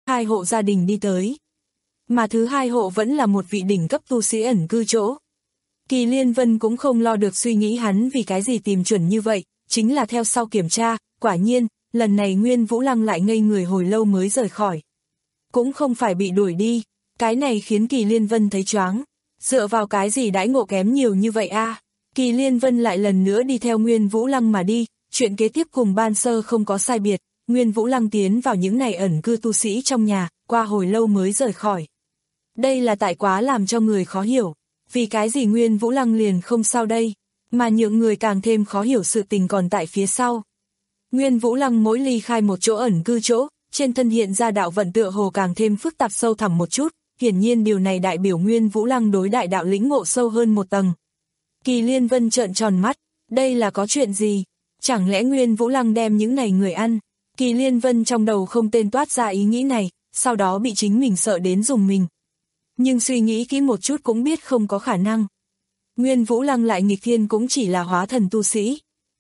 hai hộ gia đình đi tới. Mà thứ hai hộ vẫn là một vị đỉnh cấp tu sĩ ẩn cư chỗ. Kỳ Liên Vân cũng không lo được suy nghĩ hắn vì cái gì tìm chuẩn như vậy, chính là theo sau kiểm tra, quả nhiên, lần này Nguyên Vũ Lăng lại ngây người hồi lâu mới rời khỏi. Cũng không phải bị đuổi đi, cái này khiến Kỳ Liên Vân thấy choáng. Dựa vào cái gì đãi ngộ kém nhiều như vậy a? Kỳ Liên Vân lại lần nữa đi theo Nguyên Vũ Lăng mà đi, chuyện kế tiếp cùng ban sơ không có sai biệt, Nguyên Vũ Lăng tiến vào những này ẩn cư tu sĩ trong nhà, qua hồi lâu mới rời khỏi. Đây là tại quá làm cho người khó hiểu, vì cái gì Nguyên Vũ Lăng liền không sao đây, mà những người càng thêm khó hiểu sự tình còn tại phía sau. Nguyên Vũ Lăng mỗi ly khai một chỗ ẩn cư chỗ, trên thân hiện ra đạo vận tựa hồ càng thêm phức tạp sâu thẳm một chút, hiển nhiên điều này đại biểu Nguyên Vũ Lăng đối đại đạo lĩnh ngộ sâu hơn một tầng. Kỳ Liên Vân trợn tròn mắt, đây là có chuyện gì? Chẳng lẽ Nguyên Vũ Lăng đem những này người ăn? Kỳ Liên Vân trong đầu không tên toát ra ý nghĩ này, sau đó bị chính mình sợ đến dùng mình. Nhưng suy nghĩ kỹ một chút cũng biết không có khả năng. Nguyên Vũ Lăng lại nghịch thiên cũng chỉ là hóa thần tu sĩ.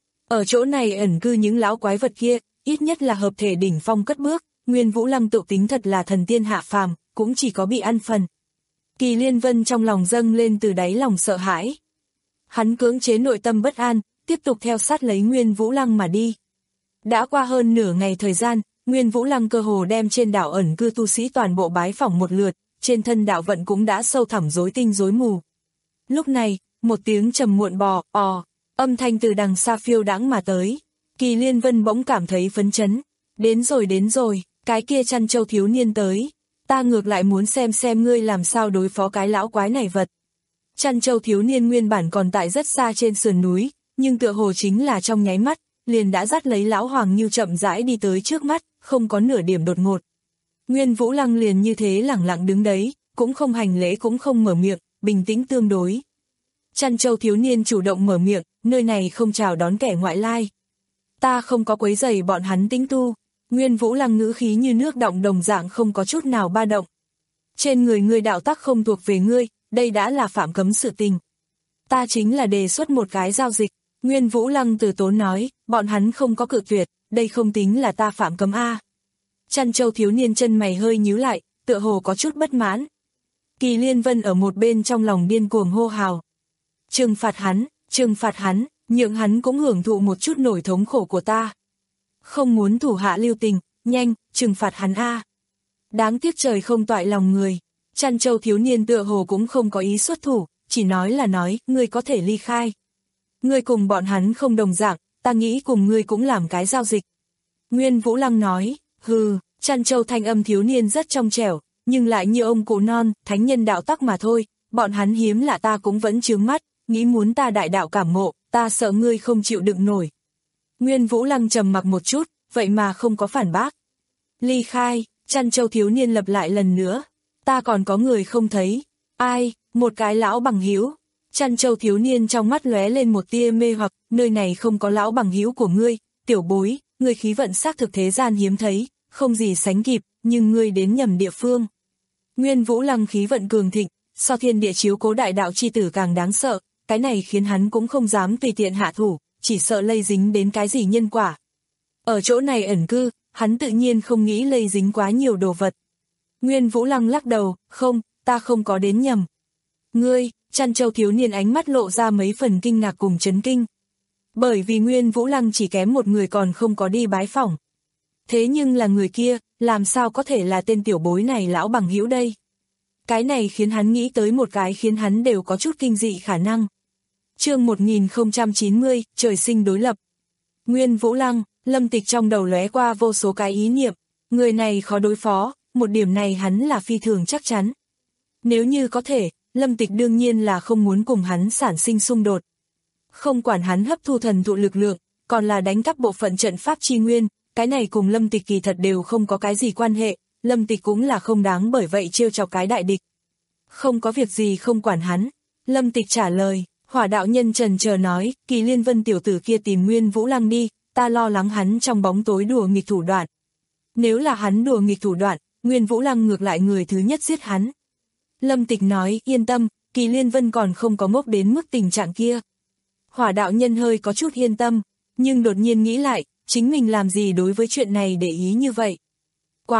Ở chỗ này ẩn cư những lão quái vật kia, ít nhất là hợp thể đỉnh phong cất bước, Nguyên Vũ Lăng tự tính thật là thần tiên hạ phàm, cũng chỉ có bị ăn phần. Kỳ Liên Vân trong lòng dâng lên từ đáy lòng sợ hãi. Hắn cưỡng chế nội tâm bất an, tiếp tục theo sát lấy Nguyên Vũ Lăng mà đi. Đã qua hơn nửa ngày thời gian, Nguyên Vũ Lăng cơ hồ đem trên đảo ẩn cư tu sĩ toàn bộ bái phỏng một lượt, trên thân đạo vận cũng đã sâu thẳm rối tinh rối mù. Lúc này, một tiếng trầm muộn bò, ò, âm thanh từ đằng xa phiêu đãng mà tới. Kỳ Liên Vân bỗng cảm thấy phấn chấn. Đến rồi đến rồi, cái kia chăn châu thiếu niên tới. Ta ngược lại muốn xem xem ngươi làm sao đối phó cái lão quái này vật. Chăn châu thiếu niên nguyên bản còn tại rất xa trên sườn núi, nhưng tựa hồ chính là trong nháy mắt, liền đã dắt lấy lão Hoàng Như chậm rãi đi tới trước mắt, không có nửa điểm đột ngột. Nguyên Vũ Lăng liền như thế lẳng lặng đứng đấy, cũng không hành lễ cũng không mở miệng, bình tĩnh tương đối. Chăn châu thiếu niên chủ động mở miệng, nơi này không chào đón kẻ ngoại lai. Ta không có quấy rầy bọn hắn tĩnh tu. Nguyên Vũ Lăng ngữ khí như nước động đồng dạng không có chút nào ba động. Trên người ngươi đạo tắc không thuộc về ngươi, đây đã là phạm cấm sự tình. Ta chính là đề xuất một cái giao dịch. Nguyên Vũ Lăng từ tốn nói, bọn hắn không có cự tuyệt, đây không tính là ta phạm cấm a. Chăn châu thiếu niên chân mày hơi nhíu lại, tựa hồ có chút bất mãn. Kỳ Liên Vân ở một bên trong lòng điên cuồng hô hào. Trừng phạt hắn, trừng phạt hắn, nhượng hắn cũng hưởng thụ một chút nỗi thống khổ của ta. Không muốn thủ hạ lưu tình, nhanh, trừng phạt hắn a. Đáng tiếc trời không toại lòng người. Chăn châu thiếu niên tựa hồ cũng không có ý xuất thủ, chỉ nói là nói, ngươi có thể ly khai. Ngươi cùng bọn hắn không đồng dạng, ta nghĩ cùng ngươi cũng làm cái giao dịch. Nguyên Vũ Lăng nói, hừ, chăn châu thanh âm thiếu niên rất trong trẻo, nhưng lại như ông cụ non, thánh nhân đạo tắc mà thôi, bọn hắn hiếm lạ ta cũng vẫn chướng mắt, nghĩ muốn ta đại đạo cảm ngộ, ta sợ ngươi không chịu đựng nổi. Nguyên Vũ Lăng trầm mặc một chút, vậy mà không có phản bác. Ly khai, chăn châu thiếu niên lặp lại lần nữa, ta còn có người không thấy, ai, một cái lão bằng hữu. Chăn châu thiếu niên trong mắt lóe lên một tia mê hoặc, nơi này không có lão bằng hữu của ngươi, tiểu bối, ngươi khí vận xác thực thế gian hiếm thấy, không gì sánh kịp, nhưng ngươi đến nhầm địa phương. Nguyên Vũ Lăng khí vận cường thịnh, so thiên địa chiếu cố đại đạo chi tử càng đáng sợ, cái này khiến hắn cũng không dám tùy tiện hạ thủ, chỉ sợ lây dính đến cái gì nhân quả. Ở chỗ này ẩn cư, hắn tự nhiên không nghĩ lây dính quá nhiều đồ vật. Nguyên Vũ Lăng lắc đầu, không, ta không có đến nhầm. Ngươi, chăn châu thiếu niên ánh mắt lộ ra mấy phần kinh ngạc cùng chấn kinh. Bởi vì Nguyên Vũ Lăng chỉ kém một người còn không có đi bái phỏng. Thế nhưng là người kia, làm sao có thể là tên tiểu bối này lão bằng hữu đây? Cái này khiến hắn nghĩ tới một cái khiến hắn đều có chút kinh dị khả năng. Chương một nghìn không trăm chín mươi, trời sinh đối lập. Nguyên Vũ Lăng, Lâm Tịch trong đầu lóe qua vô số cái ý niệm, người này khó đối phó, một điểm này hắn là phi thường chắc chắn. Nếu như có thể, Lâm Tịch đương nhiên là không muốn cùng hắn sản sinh xung đột. Không quản hắn hấp thu thần thụ lực lượng, còn là đánh cắp bộ phận trận pháp chi nguyên, cái này cùng Lâm Tịch kỳ thật đều không có cái gì quan hệ, Lâm Tịch cũng là không đáng bởi vậy trêu chọc cái đại địch. Không có việc gì không quản hắn, Lâm Tịch trả lời, Hỏa đạo nhân trần chờ nói, Kỳ Liên Vân tiểu tử kia tìm Nguyên Vũ Lăng đi, ta lo lắng hắn trong bóng tối đùa nghịch thủ đoạn. Nếu là hắn đùa nghịch thủ đoạn, Nguyên Vũ Lăng ngược lại người thứ nhất giết hắn. Lâm Tịch nói, yên tâm, Kỳ Liên Vân còn không có ngốc đến mức tình trạng kia. Hỏa đạo nhân hơi có chút yên tâm, nhưng đột nhiên nghĩ lại, chính mình làm gì đối với chuyện này để ý như vậy. Quái,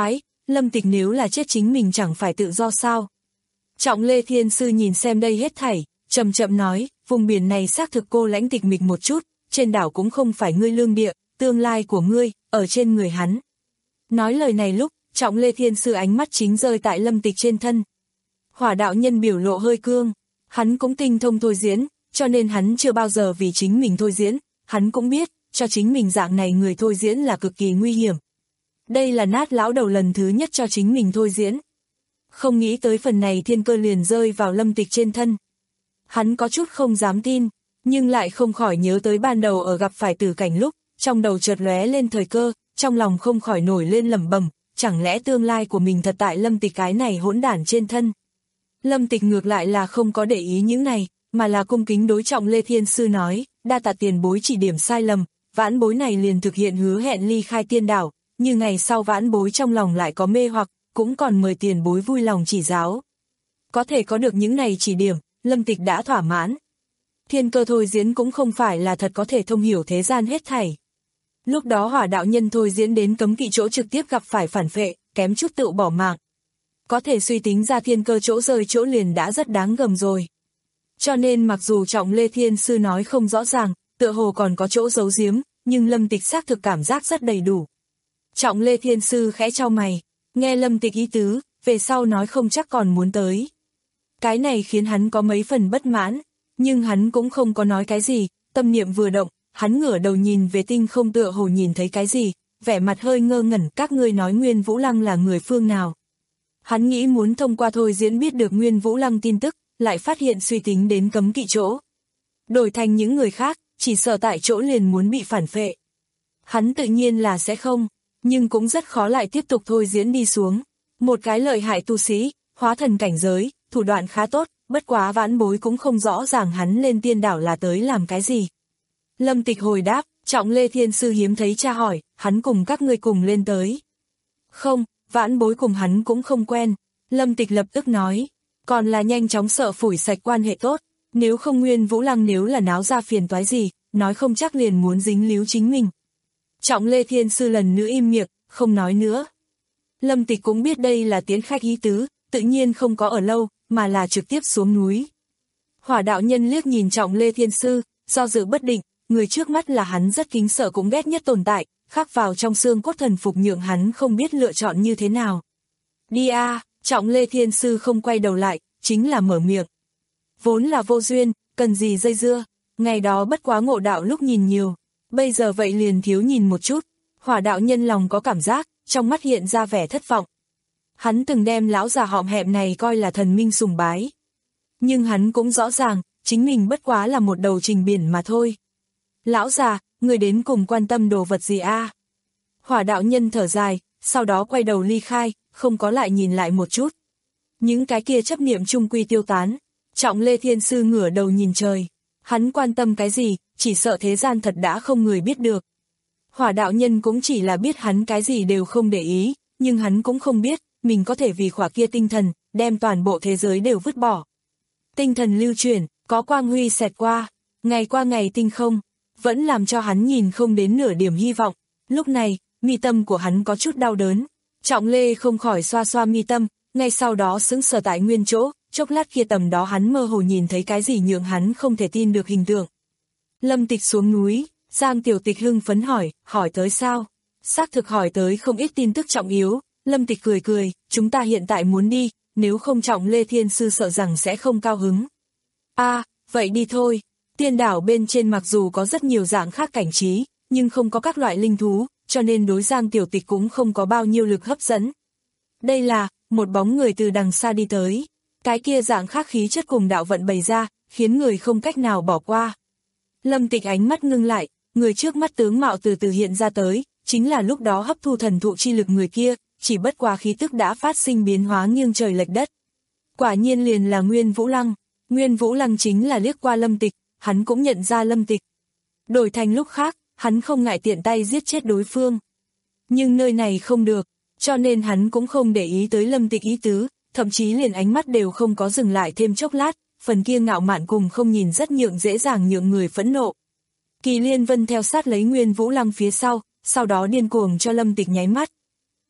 Lâm Tịch nếu là chết chính mình chẳng phải tự do sao? Trọng Lê Thiên Sư nhìn xem đây hết thảy, chậm chậm nói, vùng biển này xác thực cô lãnh tịch mịch một chút, trên đảo cũng không phải ngươi lương địa, tương lai của ngươi, ở trên người hắn. Nói lời này lúc, Trọng Lê Thiên Sư ánh mắt chính rơi tại Lâm Tịch trên thân. Hỏa đạo nhân biểu lộ hơi cương, hắn cũng tinh thông thôi diễn, cho nên hắn chưa bao giờ vì chính mình thôi diễn, hắn cũng biết, cho chính mình dạng này người thôi diễn là cực kỳ nguy hiểm. Đây là nát lão đầu lần thứ nhất cho chính mình thôi diễn. Không nghĩ tới phần này thiên cơ liền rơi vào Lâm Tịch trên thân. Hắn có chút không dám tin, nhưng lại không khỏi nhớ tới ban đầu ở gặp phải tử cảnh lúc, trong đầu chợt lóe lên thời cơ, trong lòng không khỏi nổi lên lẩm bẩm, chẳng lẽ tương lai của mình thật tại Lâm Tịch cái này hỗn đản trên thân. Lâm Tịch ngược lại là không có để ý những này, mà là cung kính đối Trọng Lê Thiên Sư nói, đa tạ tiền bối chỉ điểm sai lầm, vãn bối này liền thực hiện hứa hẹn ly khai tiên đảo, như ngày sau vãn bối trong lòng lại có mê hoặc, cũng còn mời tiền bối vui lòng chỉ giáo. Có thể có được những này chỉ điểm, Lâm Tịch đã thỏa mãn. Thiên cơ thôi diễn cũng không phải là thật có thể thông hiểu thế gian hết thảy. Lúc đó hỏa đạo nhân thôi diễn đến cấm kỵ chỗ trực tiếp gặp phải phản phệ, kém chút tự bỏ mạng. Có thể suy tính ra thiên cơ chỗ rơi chỗ liền đã rất đáng gầm rồi. Cho nên mặc dù Trọng Lê Thiên Sư nói không rõ ràng, tựa hồ còn có chỗ giấu giếm, nhưng Lâm Tịch xác thực cảm giác rất đầy đủ. Trọng Lê Thiên Sư khẽ chau mày, nghe Lâm Tịch ý tứ, về sau nói không chắc còn muốn tới. Cái này khiến hắn có mấy phần bất mãn, nhưng hắn cũng không có nói cái gì, tâm niệm vừa động, hắn ngửa đầu nhìn về tinh không tựa hồ nhìn thấy cái gì, vẻ mặt hơi ngơ ngẩn, các ngươi nói Nguyên Vũ Lăng là người phương nào. Hắn nghĩ muốn thông qua thôi diễn biết được Nguyên Vũ Lăng tin tức, lại phát hiện suy tính đến cấm kỵ chỗ. Đổi thành những người khác, chỉ sợ tại chỗ liền muốn bị phản phệ. Hắn tự nhiên là sẽ không, nhưng cũng rất khó lại tiếp tục thôi diễn đi xuống. Một cái lợi hại tu sĩ, hóa thần cảnh giới, thủ đoạn khá tốt, bất quá vãn bối cũng không rõ ràng hắn lên tiên đảo là tới làm cái gì. Lâm Tịch hồi đáp, Trọng Lê Thiên Sư hiếm thấy tra hỏi, hắn cùng các ngươi cùng lên tới. Không, vãn bối cùng hắn cũng không quen. Lâm Tịch lập tức nói, còn là nhanh chóng sợ phủi sạch quan hệ tốt, nếu không Nguyên Vũ Lăng nếu là náo ra phiền toái gì, nói không chắc liền muốn dính líu chính mình. Trọng Lê Thiên Sư lần nữa im miệng, không nói nữa. Lâm Tịch cũng biết đây là tiến khách ý tứ, tự nhiên không có ở lâu, mà là trực tiếp xuống núi. Hỏa đạo nhân liếc nhìn Trọng Lê Thiên Sư, do dự bất định, người trước mắt là hắn rất kính sợ cũng ghét nhất tồn tại, khắc vào trong xương cốt thần phục nhượng hắn không biết lựa chọn như thế nào. Đi a, Trọng Lê Thiên Sư không quay đầu lại, chính là mở miệng. Vốn là vô duyên, cần gì dây dưa, ngày đó bất quá ngộ đạo lúc nhìn nhiều, bây giờ vậy liền thiếu nhìn một chút. Hỏa đạo nhân lòng có cảm giác, trong mắt hiện ra vẻ thất vọng. Hắn từng đem lão già hõm hẹm này coi là thần minh sùng bái. Nhưng hắn cũng rõ ràng, chính mình bất quá là một đầu trình biển mà thôi. Lão già, người đến cùng quan tâm đồ vật gì a? Hỏa đạo nhân thở dài, sau đó quay đầu ly khai, không có lại nhìn lại một chút. Những cái kia chấp niệm chung quy tiêu tán. Trọng Lê Thiên Sư ngửa đầu nhìn trời. Hắn quan tâm cái gì, chỉ sợ thế gian thật đã không người biết được. Hỏa đạo nhân cũng chỉ là biết hắn cái gì đều không để ý, nhưng hắn cũng không biết, mình có thể vì khỏa kia tinh thần, đem toàn bộ thế giới đều vứt bỏ. Tinh thần lưu chuyển, có quang huy xẹt qua, ngày qua ngày tinh không, vẫn làm cho hắn nhìn không đến nửa điểm hy vọng. Lúc này, mi tâm của hắn có chút đau đớn. Trọng Lê không khỏi xoa xoa mi tâm, ngay sau đó sững sờ tại nguyên chỗ, chốc lát kia tầm đó hắn mơ hồ nhìn thấy cái gì nhượng hắn không thể tin được hình tượng. Lâm Tịch xuống núi, Giang Tiểu Tịch hưng phấn hỏi, hỏi tới sao? Xác thực hỏi tới không ít tin tức trọng yếu. Lâm Tịch cười cười, chúng ta hiện tại muốn đi, nếu không Trọng Lê Thiên Sư sợ rằng sẽ không cao hứng. A, à, vậy đi thôi. Tiên đảo bên trên mặc dù có rất nhiều dạng khác cảnh trí, nhưng không có các loại linh thú, cho nên đối Giang Tiểu Tịch cũng không có bao nhiêu lực hấp dẫn. Đây là, một bóng người từ đằng xa đi tới. Cái kia dạng khác khí chất cùng đạo vận bày ra, khiến người không cách nào bỏ qua. Lâm Tịch ánh mắt ngưng lại, người trước mắt tướng mạo từ từ hiện ra tới, chính là lúc đó hấp thu thần thụ chi lực người kia, chỉ bất quá khí tức đã phát sinh biến hóa nghiêng trời lệch đất. Quả nhiên liền là Nguyên Vũ Lăng. Nguyên Vũ Lăng chính là liếc qua Lâm Tịch, hắn cũng nhận ra Lâm Tịch. Đổi thành lúc khác, hắn không ngại tiện tay giết chết đối phương. Nhưng nơi này không được, cho nên hắn cũng không để ý tới Lâm Tịch ý tứ, thậm chí liền ánh mắt đều không có dừng lại thêm chốc lát, phần kia ngạo mạn cùng không nhìn rất nhượng dễ dàng nhượng người phẫn nộ. Kỳ Liên Vân theo sát lấy Nguyên Vũ Lăng phía sau, sau đó điên cuồng cho Lâm Tịch nháy mắt.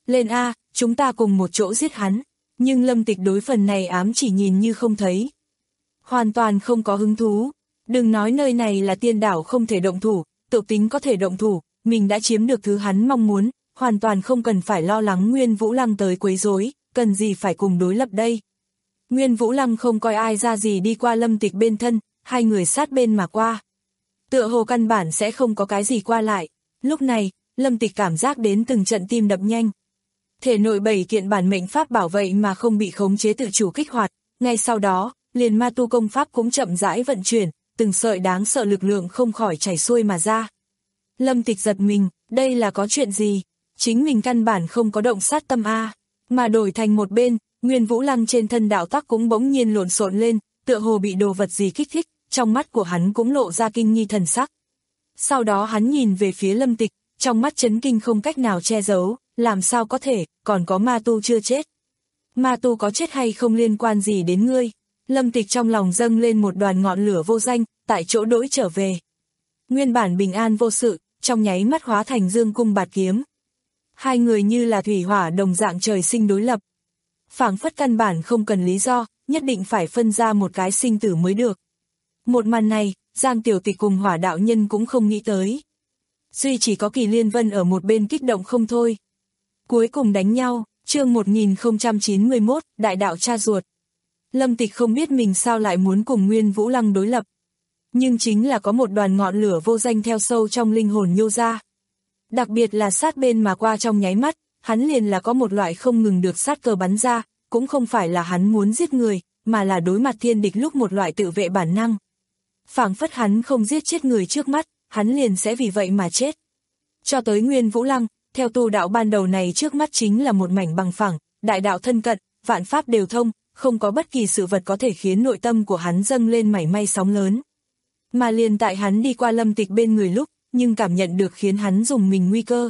lên a, chúng ta cùng một chỗ giết hắn. Nhưng Lâm Tịch đối phần này ám chỉ nhìn như không thấy. Hoàn toàn không có hứng thú. Đừng nói nơi này là tiên đảo không thể động thủ, tự tính có thể động thủ, mình đã chiếm được thứ hắn mong muốn, hoàn toàn không cần phải lo lắng Nguyên Vũ Lăng tới quấy rối, cần gì phải cùng đối lập đây. Nguyên Vũ Lăng không coi ai ra gì đi qua Lâm Tịch bên thân, hai người sát bên mà qua. Tựa hồ căn bản sẽ không có cái gì qua lại. Lúc này, Lâm Tịch cảm giác đến từng trận tim đập nhanh. Thể nội bảy kiện bản mệnh pháp bảo vệ mà không bị khống chế tự chủ kích hoạt, ngay sau đó, liền ma tu công pháp cũng chậm rãi vận chuyển, từng sợi đáng sợ lực lượng không khỏi chảy xuôi mà ra. Lâm Tịch giật mình, đây là có chuyện gì? Chính mình căn bản không có động sát tâm a, mà đổi thành một bên, Nguyên Vũ Lăng trên thân đạo tắc cũng bỗng nhiên lộn xộn lên, tựa hồ bị đồ vật gì kích thích, trong mắt của hắn cũng lộ ra kinh nghi thần sắc. Sau đó hắn nhìn về phía Lâm Tịch, trong mắt chấn kinh không cách nào che giấu, làm sao có thể, còn có ma tu chưa chết. Ma tu có chết hay không liên quan gì đến ngươi? Lâm Tịch trong lòng dâng lên một đoàn ngọn lửa vô danh, tại chỗ đỗi trở về. Nguyên bản bình an vô sự, trong nháy mắt hóa thành dương cung bạt kiếm. Hai người như là thủy hỏa đồng dạng trời sinh đối lập. Phảng phất căn bản không cần lý do, nhất định phải phân ra một cái sinh tử mới được. Một màn này, Giang Tiểu Tịch cùng Hỏa đạo nhân cũng không nghĩ tới. Duy chỉ có Kỳ Liên Vân ở một bên kích động không thôi. Cuối cùng đánh nhau, chương một nghìn không trăm chín mươi mốt, đại đạo cha ruột. Lâm Tịch không biết mình sao lại muốn cùng Nguyên Vũ Lăng đối lập. Nhưng chính là có một đoàn ngọn lửa vô danh theo sâu trong linh hồn nhô ra. Đặc biệt là sát bên mà qua trong nháy mắt, hắn liền là có một loại không ngừng được sát cơ bắn ra, cũng không phải là hắn muốn giết người, mà là đối mặt thiên địch lúc một loại tự vệ bản năng. Phảng phất hắn không giết chết người trước mắt, hắn liền sẽ vì vậy mà chết. Cho tới Nguyên Vũ Lăng, theo tu đạo ban đầu này trước mắt chính là một mảnh bằng phẳng, đại đạo thân cận, vạn pháp đều thông, không có bất kỳ sự vật có thể khiến nội tâm của hắn dâng lên mảy may sóng lớn. Mà liền tại hắn đi qua Lâm Tịch bên người lúc, nhưng cảm nhận được khiến hắn dùng mình nguy cơ.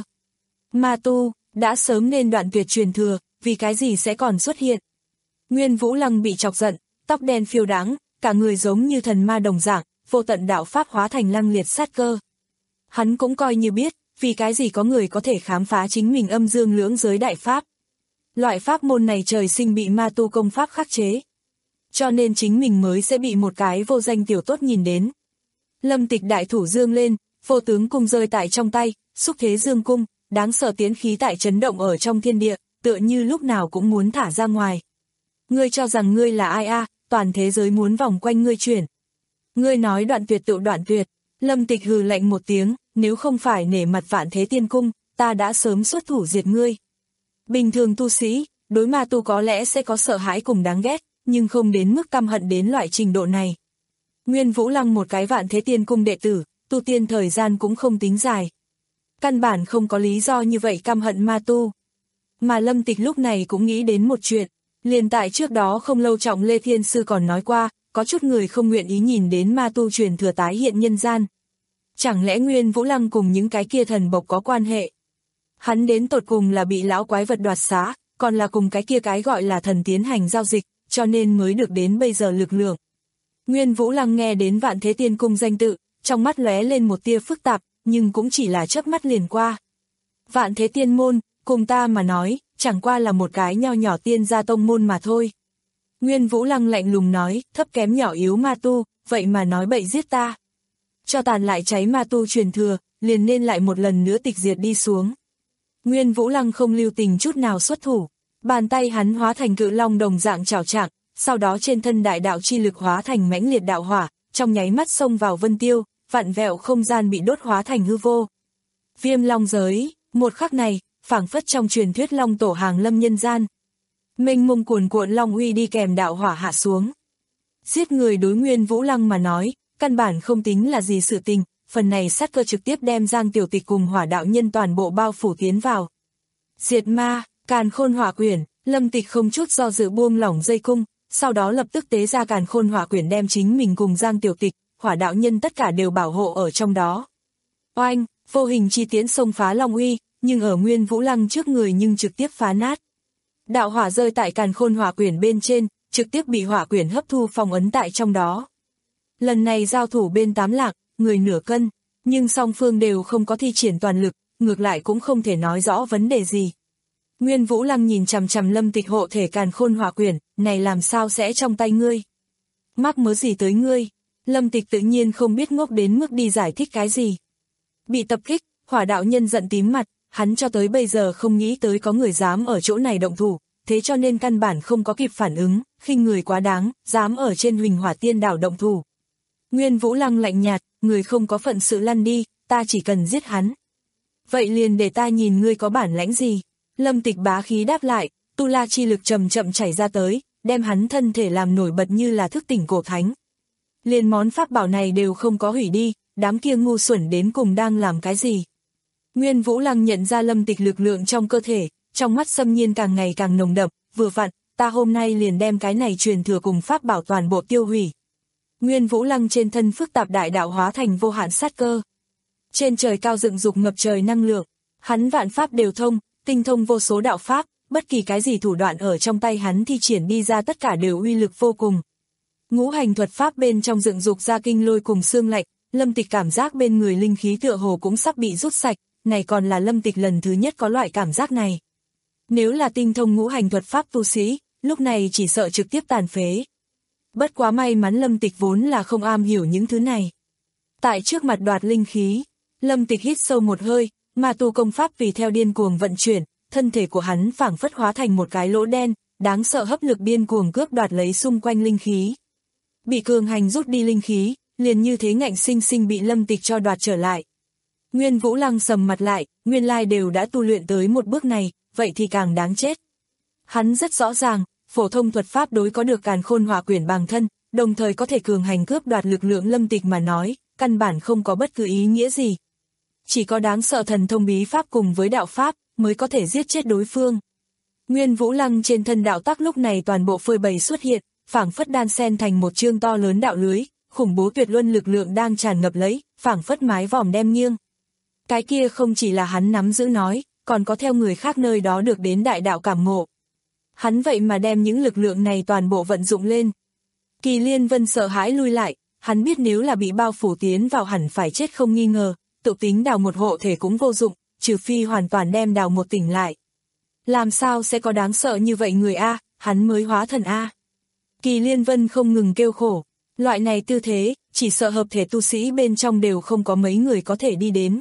Ma tu, đã sớm nên đoạn tuyệt truyền thừa, vì cái gì sẽ còn xuất hiện. Nguyên Vũ Lăng bị chọc giận, tóc đen phiêu đáng, cả người giống như thần ma đồng dạng, vô tận đạo pháp hóa thành lăng liệt sát cơ. Hắn cũng coi như biết, vì cái gì có người có thể khám phá chính mình âm dương lưỡng giới đại pháp. Loại pháp môn này trời sinh bị ma tu công pháp khắc chế. Cho nên chính mình mới sẽ bị một cái vô danh tiểu tốt nhìn đến. Lâm Tịch đại thủ dương lên, vô tướng cung rơi tại trong tay, xúc thế dương cung, đáng sợ tiến khí tại chấn động ở trong thiên địa, tựa như lúc nào cũng muốn thả ra ngoài. Ngươi cho rằng ngươi là ai a, toàn thế giới muốn vòng quanh ngươi chuyển. Ngươi nói đoạn tuyệt tự đoạn tuyệt, Lâm Tịch hừ lạnh một tiếng, nếu không phải nể mặt Vạn Thế Tiên Cung, ta đã sớm xuất thủ diệt ngươi. Bình thường tu sĩ, đối ma tu có lẽ sẽ có sợ hãi cùng đáng ghét, nhưng không đến mức căm hận đến loại trình độ này. Nguyên Vũ Lăng một cái Vạn Thế Tiên Cung đệ tử, tu tiên thời gian cũng không tính dài. Căn bản không có lý do như vậy căm hận ma tu. Mà Lâm Tịch lúc này cũng nghĩ đến một chuyện, liền tại trước đó không lâu Trọng Lê Thiên Sư còn nói qua, có chút người không nguyện ý nhìn đến ma tu truyền thừa tái hiện nhân gian. Chẳng lẽ Nguyên Vũ Lăng cùng những cái kia thần bộc có quan hệ? Hắn đến tột cùng là bị lão quái vật đoạt xá, còn là cùng cái kia cái gọi là thần tiến hành giao dịch, cho nên mới được đến bây giờ lực lượng. Nguyên Vũ Lăng nghe đến Vạn Thế Tiên Cung danh tự, trong mắt lóe lên một tia phức tạp, nhưng cũng chỉ là chớp mắt liền qua. Vạn Thế Tiên Môn, cùng ta mà nói, chẳng qua là một cái nho nhỏ tiên gia tông môn mà thôi. Nguyên Vũ Lăng lạnh lùng nói, thấp kém nhỏ yếu ma tu, vậy mà nói bậy giết ta. Cho tàn lại cháy ma tu truyền thừa, liền nên lại một lần nữa tịch diệt đi xuống. Nguyên Vũ Lăng không lưu tình chút nào xuất thủ, bàn tay hắn hóa thành cự long đồng dạng trảo trạng, sau đó trên thân đại đạo chi lực hóa thành mãnh liệt đạo hỏa, trong nháy mắt xông vào vân tiêu, vặn vẹo không gian bị đốt hóa thành hư vô. Viêm long giới, một khắc này, phảng phất trong truyền thuyết long tổ hàng lâm nhân gian. Mênh mông cuồn cuộn long uy đi kèm đạo hỏa hạ xuống. Giết người đối Nguyên Vũ Lăng mà nói, căn bản không tính là gì sự tình, phần này sát cơ trực tiếp đem Giang Tiểu Tịch cùng Hỏa đạo nhân toàn bộ bao phủ tiến vào. Diệt ma, Càn Khôn Hỏa Quyển, Lâm Tịch không chút do dự buông lỏng dây cung, sau đó lập tức tế ra Càn Khôn Hỏa Quyển đem chính mình cùng Giang Tiểu Tịch, Hỏa đạo nhân tất cả đều bảo hộ ở trong đó. Oanh, vô hình chi tiến xông phá long uy, nhưng ở Nguyên Vũ Lăng trước người nhưng trực tiếp phá nát. Đạo hỏa rơi tại Càn Khôn Hỏa Quyển bên trên, trực tiếp bị hỏa quyển hấp thu phong ấn tại trong đó. Lần này giao thủ bên tám lạc, người nửa cân, nhưng song phương đều không có thi triển toàn lực, ngược lại cũng không thể nói rõ vấn đề gì. Nguyên Vũ Lăng nhìn chằm chằm Lâm Tịch hộ thể càn khôn hỏa quyển, này làm sao sẽ trong tay ngươi? Mắc mớ gì tới ngươi? Lâm Tịch tự nhiên không biết ngốc đến mức đi giải thích cái gì. Bị tập kích, hỏa đạo nhân giận tím mặt, hắn cho tới bây giờ không nghĩ tới có người dám ở chỗ này động thủ, thế cho nên căn bản không có kịp phản ứng, khinh người quá đáng, dám ở trên Huỳnh Hỏa Tiên đảo động thủ. Nguyên Vũ Lăng lạnh nhạt, người không có phận sự lăn đi, ta chỉ cần giết hắn. Vậy liền để ta nhìn ngươi có bản lãnh gì. Lâm Tịch bá khí đáp lại, tu la chi lực chậm chậm chảy ra tới, đem hắn thân thể làm nổi bật như là thức tỉnh cổ thánh. Liền món pháp bảo này đều không có hủy đi, đám kia ngu xuẩn đến cùng đang làm cái gì. Nguyên Vũ Lăng nhận ra Lâm Tịch lực lượng trong cơ thể, trong mắt xâm nhiên càng ngày càng nồng đậm, vừa vặn, ta hôm nay liền đem cái này truyền thừa cùng pháp bảo toàn bộ tiêu hủy. Nguyên Vũ Lăng trên thân phức tạp đại đạo hóa thành vô hạn sát cơ. Trên trời cao dựng dục ngập trời năng lượng, hắn vạn pháp đều thông, tinh thông vô số đạo pháp, bất kỳ cái gì thủ đoạn ở trong tay hắn thi triển đi ra tất cả đều uy lực vô cùng. Ngũ hành thuật pháp bên trong dựng dục ra kinh lôi cùng xương lạnh, Lâm Tịch cảm giác bên người linh khí tựa hồ cũng sắp bị rút sạch, này còn là Lâm Tịch lần thứ nhất có loại cảm giác này. Nếu là tinh thông ngũ hành thuật pháp tu sĩ, lúc này chỉ sợ trực tiếp tàn phế. Bất quá may mắn Lâm Tịch vốn là không am hiểu những thứ này. Tại trước mặt đoạt linh khí, Lâm Tịch hít sâu một hơi, mà tu công pháp vì theo điên cuồng vận chuyển, thân thể của hắn phảng phất hóa thành một cái lỗ đen, đáng sợ hấp lực điên cuồng cướp đoạt lấy xung quanh linh khí. Bị cường hành rút đi linh khí, liền như thế ngạnh sinh sinh bị Lâm Tịch cho đoạt trở lại. Nguyên Vũ Lăng sầm mặt lại, nguyên lai đều đã tu luyện tới một bước này, vậy thì càng đáng chết. Hắn rất rõ ràng, phổ thông thuật pháp đối có được càn khôn hỏa quyển bằng thân, đồng thời có thể cường hành cướp đoạt lực lượng Lâm Tịch mà nói, căn bản không có bất cứ ý nghĩa gì. Chỉ có đáng sợ thần thông bí pháp cùng với đạo pháp, mới có thể giết chết đối phương. Nguyên Vũ Lăng trên thân đạo tắc lúc này toàn bộ phơi bày xuất hiện, phảng phất đan xen thành một chương to lớn đạo lưới, khủng bố tuyệt luân lực lượng đang tràn ngập lấy, phảng phất mái vòm đem nghiêng. Cái kia không chỉ là hắn nắm giữ nói, còn có theo người khác nơi đó được đến đại đạo cảm ngộ. Hắn vậy mà đem những lực lượng này toàn bộ vận dụng lên. Kỳ Liên Vân sợ hãi lui lại, hắn biết nếu là bị bao phủ tiến vào hẳn phải chết không nghi ngờ, tự tính đào một hộ thể cũng vô dụng, trừ phi hoàn toàn đem đào một tỉnh lại. Làm sao sẽ có đáng sợ như vậy người A, hắn mới hóa thần A. Kỳ Liên Vân không ngừng kêu khổ, loại này tư thế, chỉ sợ hợp thể tu sĩ bên trong đều không có mấy người có thể đi đến.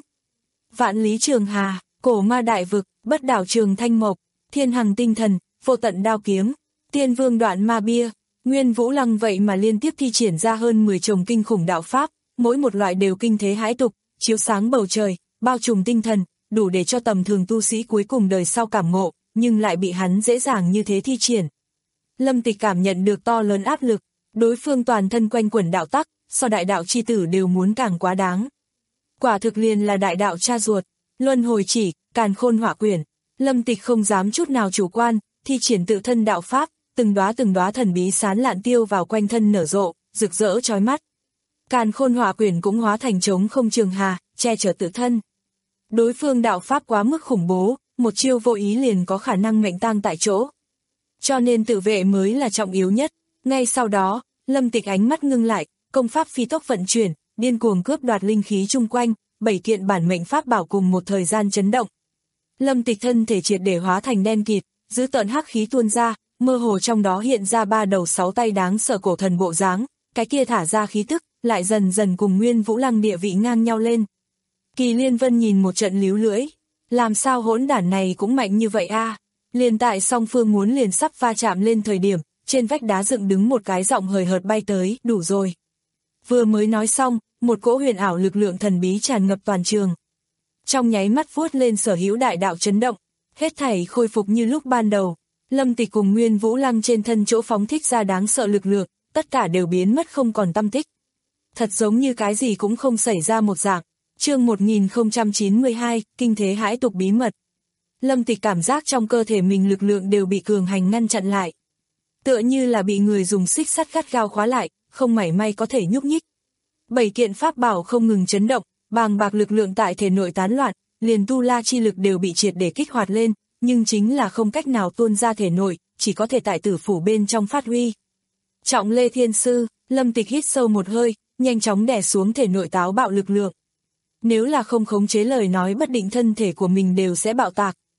Vạn Lý Trường Hà, Cổ Ma Đại Vực, Bất Đảo Trường Thanh Mộc, Thiên Hằng Tinh Thần, Vô Tận Đao Kiếm, Tiên Vương Đoạn Ma Bia, Nguyên Vũ Lăng vậy mà liên tiếp thi triển ra hơn mười chồng kinh khủng đạo pháp, mỗi một loại đều kinh thế hãi tục, chiếu sáng bầu trời, bao trùm tinh thần, đủ để cho tầm thường tu sĩ cuối cùng đời sau cảm ngộ, nhưng lại bị hắn dễ dàng như thế thi triển. Lâm Tịch cảm nhận được to lớn áp lực, đối phương toàn thân quanh quẩn đạo tắc, so đại đạo chi tử đều muốn càng quá đáng. Quả thực liền là đại đạo cha ruột, luân hồi chỉ, càn khôn hỏa quyển. Lâm Tịch không dám chút nào chủ quan, thi triển tự thân đạo pháp, từng đóa từng đóa thần bí sán lạn tiêu vào quanh thân nở rộ, rực rỡ chói mắt. Càn khôn hỏa quyển cũng hóa thành trống không trường hà, che chở tự thân. Đối phương đạo pháp quá mức khủng bố, một chiêu vô ý liền có khả năng mệnh tang tại chỗ. Cho nên tự vệ mới là trọng yếu nhất. Ngay sau đó, Lâm Tịch ánh mắt ngưng lại, công pháp phi tốc vận chuyển, điên cuồng cướp đoạt linh khí chung quanh, bảy kiện bản mệnh pháp bảo cùng một thời gian chấn động. Lâm Tịch thân thể triệt để hóa thành đen kịt, dữ tợn hắc khí tuôn ra, mơ hồ trong đó hiện ra ba đầu sáu tay đáng sợ cổ thần bộ dáng, cái kia thả ra khí tức, lại dần dần cùng Nguyên Vũ Lăng địa vị ngang nhau lên. Kỳ Liên Vân nhìn một trận líu lưỡi, làm sao hỗn đản này cũng mạnh như vậy a? Liền tại song phương muốn liền sắp va chạm lên thời điểm, trên vách đá dựng đứng một cái giọng hời hợt bay tới, đủ rồi. Vừa mới nói xong, một cỗ huyền ảo lực lượng thần bí tràn ngập toàn trường. Trong nháy mắt vuốt lên sở hữu đại đạo chấn động, hết thảy khôi phục như lúc ban đầu. Lâm Tịch cùng Nguyên Vũ Lăng trên thân chỗ phóng thích ra đáng sợ lực lượng, tất cả đều biến mất không còn tăm tích. Thật giống như cái gì cũng không xảy ra một dạng. Chương một nghìn không trăm chín mươi hai, kinh thế hãi tục bí mật. Lâm Tịch cảm giác trong cơ thể mình lực lượng đều bị cường hành ngăn chặn lại. Tựa như là bị người dùng xích sắt gắt gao khóa lại, không mảy may có thể nhúc nhích. Bảy kiện pháp bảo không ngừng chấn động, bàng bạc lực lượng tại thể nội tán loạn, liền tu la chi lực đều bị triệt để kích hoạt lên, nhưng chính là không cách nào tuôn ra thể nội, chỉ có thể tại tử phủ bên trong phát huy. Trọng Lê Thiên Sư, Lâm Tịch hít sâu một hơi, nhanh chóng đè xuống thể nội táo bạo lực lượng. Nếu là không khống chế lời nói bất định thân thể của mình đều sẽ bạo tạc.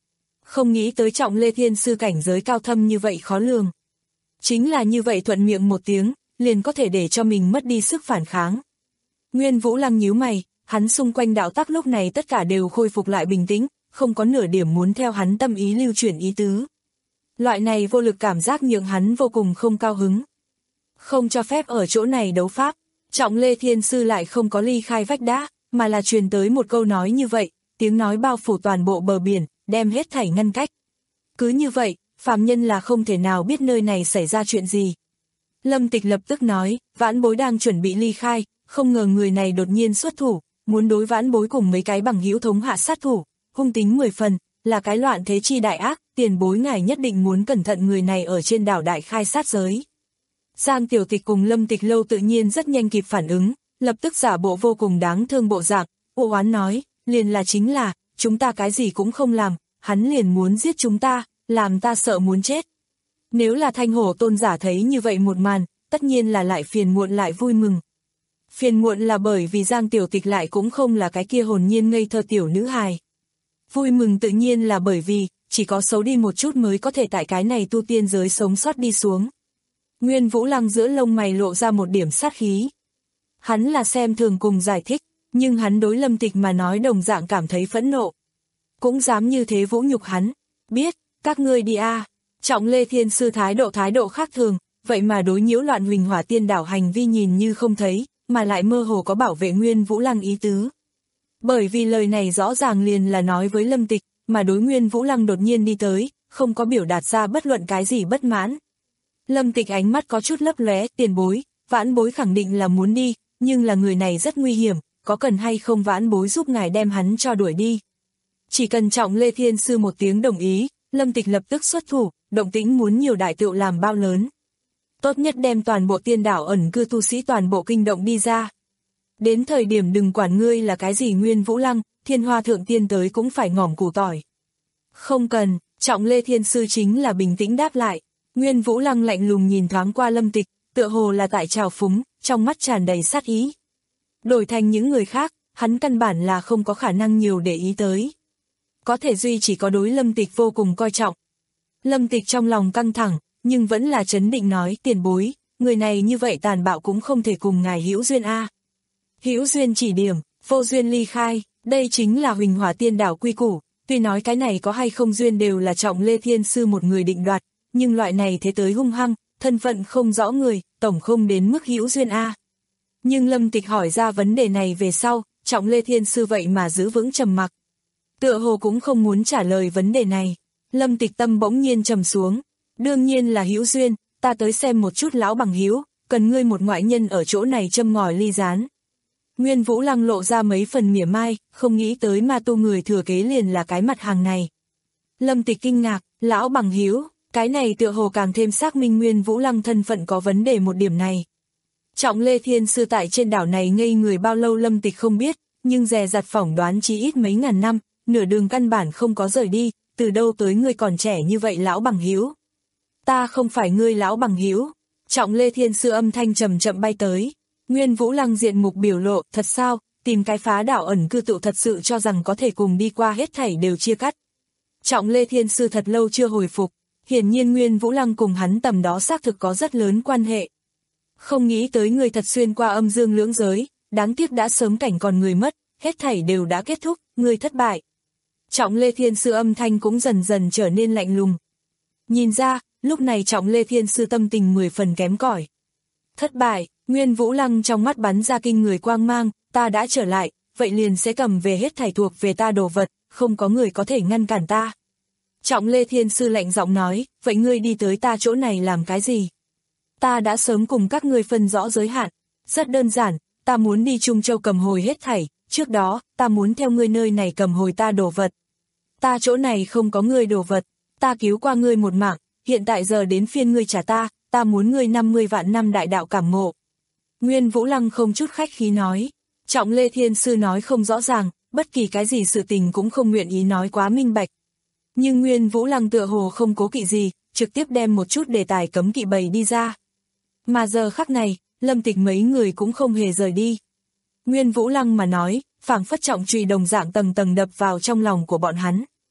Không nghĩ tới Trọng Lê Thiên Sư cảnh giới cao thâm như vậy khó lường. Chính là như vậy thuận miệng một tiếng, liền có thể để cho mình mất đi sức phản kháng. Nguyên Vũ Lăng nhíu mày, hắn xung quanh đạo tắc lúc này tất cả đều khôi phục lại bình tĩnh, không có nửa điểm muốn theo hắn tâm ý lưu chuyển ý tứ. Loại này vô lực cảm giác nhượng hắn vô cùng không cao hứng. Không cho phép ở chỗ này đấu pháp, Trọng Lê Thiên Sư lại không có ly khai vách đá, mà là truyền tới một câu nói như vậy, tiếng nói bao phủ toàn bộ bờ biển, đem hết thảy ngăn cách. Cứ như vậy, phàm nhân là không thể nào biết nơi này xảy ra chuyện gì. Lâm Tịch lập tức nói, vãn bối đang chuẩn bị ly khai, không ngờ người này đột nhiên xuất thủ, muốn đối vãn bối cùng mấy cái bằng hữu thống hạ sát thủ, hung tính mười phần, là cái loạn thế chi đại ác, tiền bối ngài nhất định muốn cẩn thận người này ở trên đảo đại khai sát giới. Giang Tiểu Tịch cùng Lâm Tịch Lâu tự nhiên rất nhanh kịp phản ứng, lập tức giả bộ vô cùng đáng thương bộ dạng, u oán nói, liền là chính là, chúng ta cái gì cũng không làm, hắn liền muốn giết chúng ta, làm ta sợ muốn chết. Nếu là Thanh Hổ tôn giả thấy như vậy một màn, tất nhiên là lại phiền muộn lại vui mừng. Phiền muộn là bởi vì Giang Tiểu Tịch lại cũng không là cái kia hồn nhiên ngây thơ tiểu nữ hài. Vui mừng tự nhiên là bởi vì, chỉ có xấu đi một chút mới có thể tại cái này tu tiên giới sống sót đi xuống. Nguyên Vũ Lăng giữa lông mày lộ ra một điểm sát khí. Hắn là xem thường cùng giải thích, nhưng hắn đối Lâm Tịch mà nói đồng dạng cảm thấy phẫn nộ. Cũng dám như thế vũ nhục hắn, biết, các ngươi đi a. À. Trọng Lê Thiên Sư thái độ thái độ khác thường, vậy mà đối nhiễu loạn Huỳnh Hỏa Tiên đảo hành vi nhìn như không thấy, mà lại mơ hồ có bảo vệ Nguyên Vũ Lăng ý tứ. Bởi vì lời này rõ ràng liền là nói với Lâm Tịch, mà đối Nguyên Vũ Lăng đột nhiên đi tới, không có biểu đạt ra bất luận cái gì bất mãn. Lâm Tịch ánh mắt có chút lấp lóe, tiền bối, vãn bối khẳng định là muốn đi, nhưng là người này rất nguy hiểm, có cần hay không vãn bối giúp ngài đem hắn cho đuổi đi. Chỉ cần Trọng Lê Thiên Sư một tiếng đồng ý, Lâm Tịch lập tức xuất thủ, động tĩnh muốn nhiều đại tựu làm bao lớn. Tốt nhất đem toàn bộ tiên đảo ẩn cư tu sĩ toàn bộ kinh động đi ra. Đến thời điểm đừng quản ngươi là cái gì Nguyên Vũ Lăng, Thiên Hoa Thượng Tiên tới cũng phải ngỏm củ tỏi. Không cần, Trọng Lê Thiên Sư chính là bình tĩnh đáp lại. Nguyên Vũ Lăng lạnh lùng nhìn thoáng qua Lâm Tịch, tựa hồ là tại trào phúng, trong mắt tràn đầy sát ý. Đổi thành những người khác, hắn căn bản là không có khả năng nhiều để ý tới. Có thể duy chỉ có đối Lâm Tịch vô cùng coi trọng. Lâm Tịch trong lòng căng thẳng, nhưng vẫn là trấn định nói, tiền bối, người này như vậy tàn bạo cũng không thể cùng ngài hữu duyên a. Hữu duyên chỉ điểm, vô duyên ly khai, đây chính là Huỳnh Hỏa Tiên đảo quy củ, tuy nói cái này có hay không duyên đều là Trọng Lê Thiên Sư một người định đoạt, nhưng loại này thế tới hung hăng, thân phận không rõ người, tổng không đến mức hữu duyên a. Nhưng Lâm Tịch hỏi ra vấn đề này về sau, Trọng Lê Thiên Sư vậy mà giữ vững trầm mặc. Tựa hồ cũng không muốn trả lời vấn đề này. Lâm Tịch tâm bỗng nhiên trầm xuống. Đương nhiên là hữu duyên, ta tới xem một chút lão bằng hữu, cần ngươi một ngoại nhân ở chỗ này châm ngòi ly gián. Nguyên Vũ Lăng lộ ra mấy phần mỉa mai, không nghĩ tới ma tu người thừa kế liền là cái mặt hàng này. Lâm Tịch kinh ngạc, lão bằng hữu, cái này tựa hồ càng thêm xác minh Nguyên Vũ Lăng thân phận có vấn đề một điểm này. Trọng Lê Thiên Sư tại trên đảo này ngây người bao lâu Lâm Tịch không biết, nhưng dè dặt phỏng đoán chí ít mấy ngàn năm, nửa đường căn bản không có rời đi, từ đâu tới ngươi còn trẻ như vậy lão bằng hữu. Ta không phải ngươi lão bằng hữu. Trọng Lê Thiên Sư âm thanh trầm chậm bay tới. Nguyên Vũ Lăng diện mục biểu lộ, thật sao, tìm cái phá đảo ẩn cư tụ thật sự cho rằng có thể cùng đi qua hết thảy đều chia cắt. Trọng Lê Thiên Sư thật lâu chưa hồi phục, hiển nhiên Nguyên Vũ Lăng cùng hắn tầm đó xác thực có rất lớn quan hệ. Không nghĩ tới người thật xuyên qua âm dương lưỡng giới, đáng tiếc đã sớm cảnh còn người mất, hết thảy đều đã kết thúc, người thất bại. Trọng Lê Thiên Sư âm thanh cũng dần dần trở nên lạnh lùng. Nhìn ra, lúc này Trọng Lê Thiên Sư tâm tình mười phần kém cỏi. Thất bại, Nguyên Vũ Lăng trong mắt bắn ra kinh người quang mang, ta đã trở lại, vậy liền sẽ cầm về hết thảy thuộc về ta đồ vật, không có người có thể ngăn cản ta. Trọng Lê Thiên Sư lạnh giọng nói, vậy ngươi đi tới ta chỗ này làm cái gì? Ta đã sớm cùng các ngươi phân rõ giới hạn, rất đơn giản, ta muốn đi Trung Châu cầm hồi hết thảy, trước đó, ta muốn theo ngươi nơi này cầm hồi ta đồ vật. Ta chỗ này không có ngươi đồ vật, ta cứu qua ngươi một mạng, hiện tại giờ đến phiên ngươi trả ta, ta muốn ngươi năm mươi vạn năm đại đạo cảm ngộ. Nguyên Vũ Lăng không chút khách khí nói, Trọng Lê Thiên Sư nói không rõ ràng, bất kỳ cái gì sự tình cũng không nguyện ý nói quá minh bạch. Nhưng Nguyên Vũ Lăng tựa hồ không cố kỵ gì, trực tiếp đem một chút đề tài cấm kỵ bày đi ra. Mà giờ khắc này, Lâm Tịch mấy người cũng không hề rời đi. Nguyên Vũ Lăng mà nói, phảng phất trọng truy đồng dạng tầng tầng đập vào trong lòng của bọn hắn.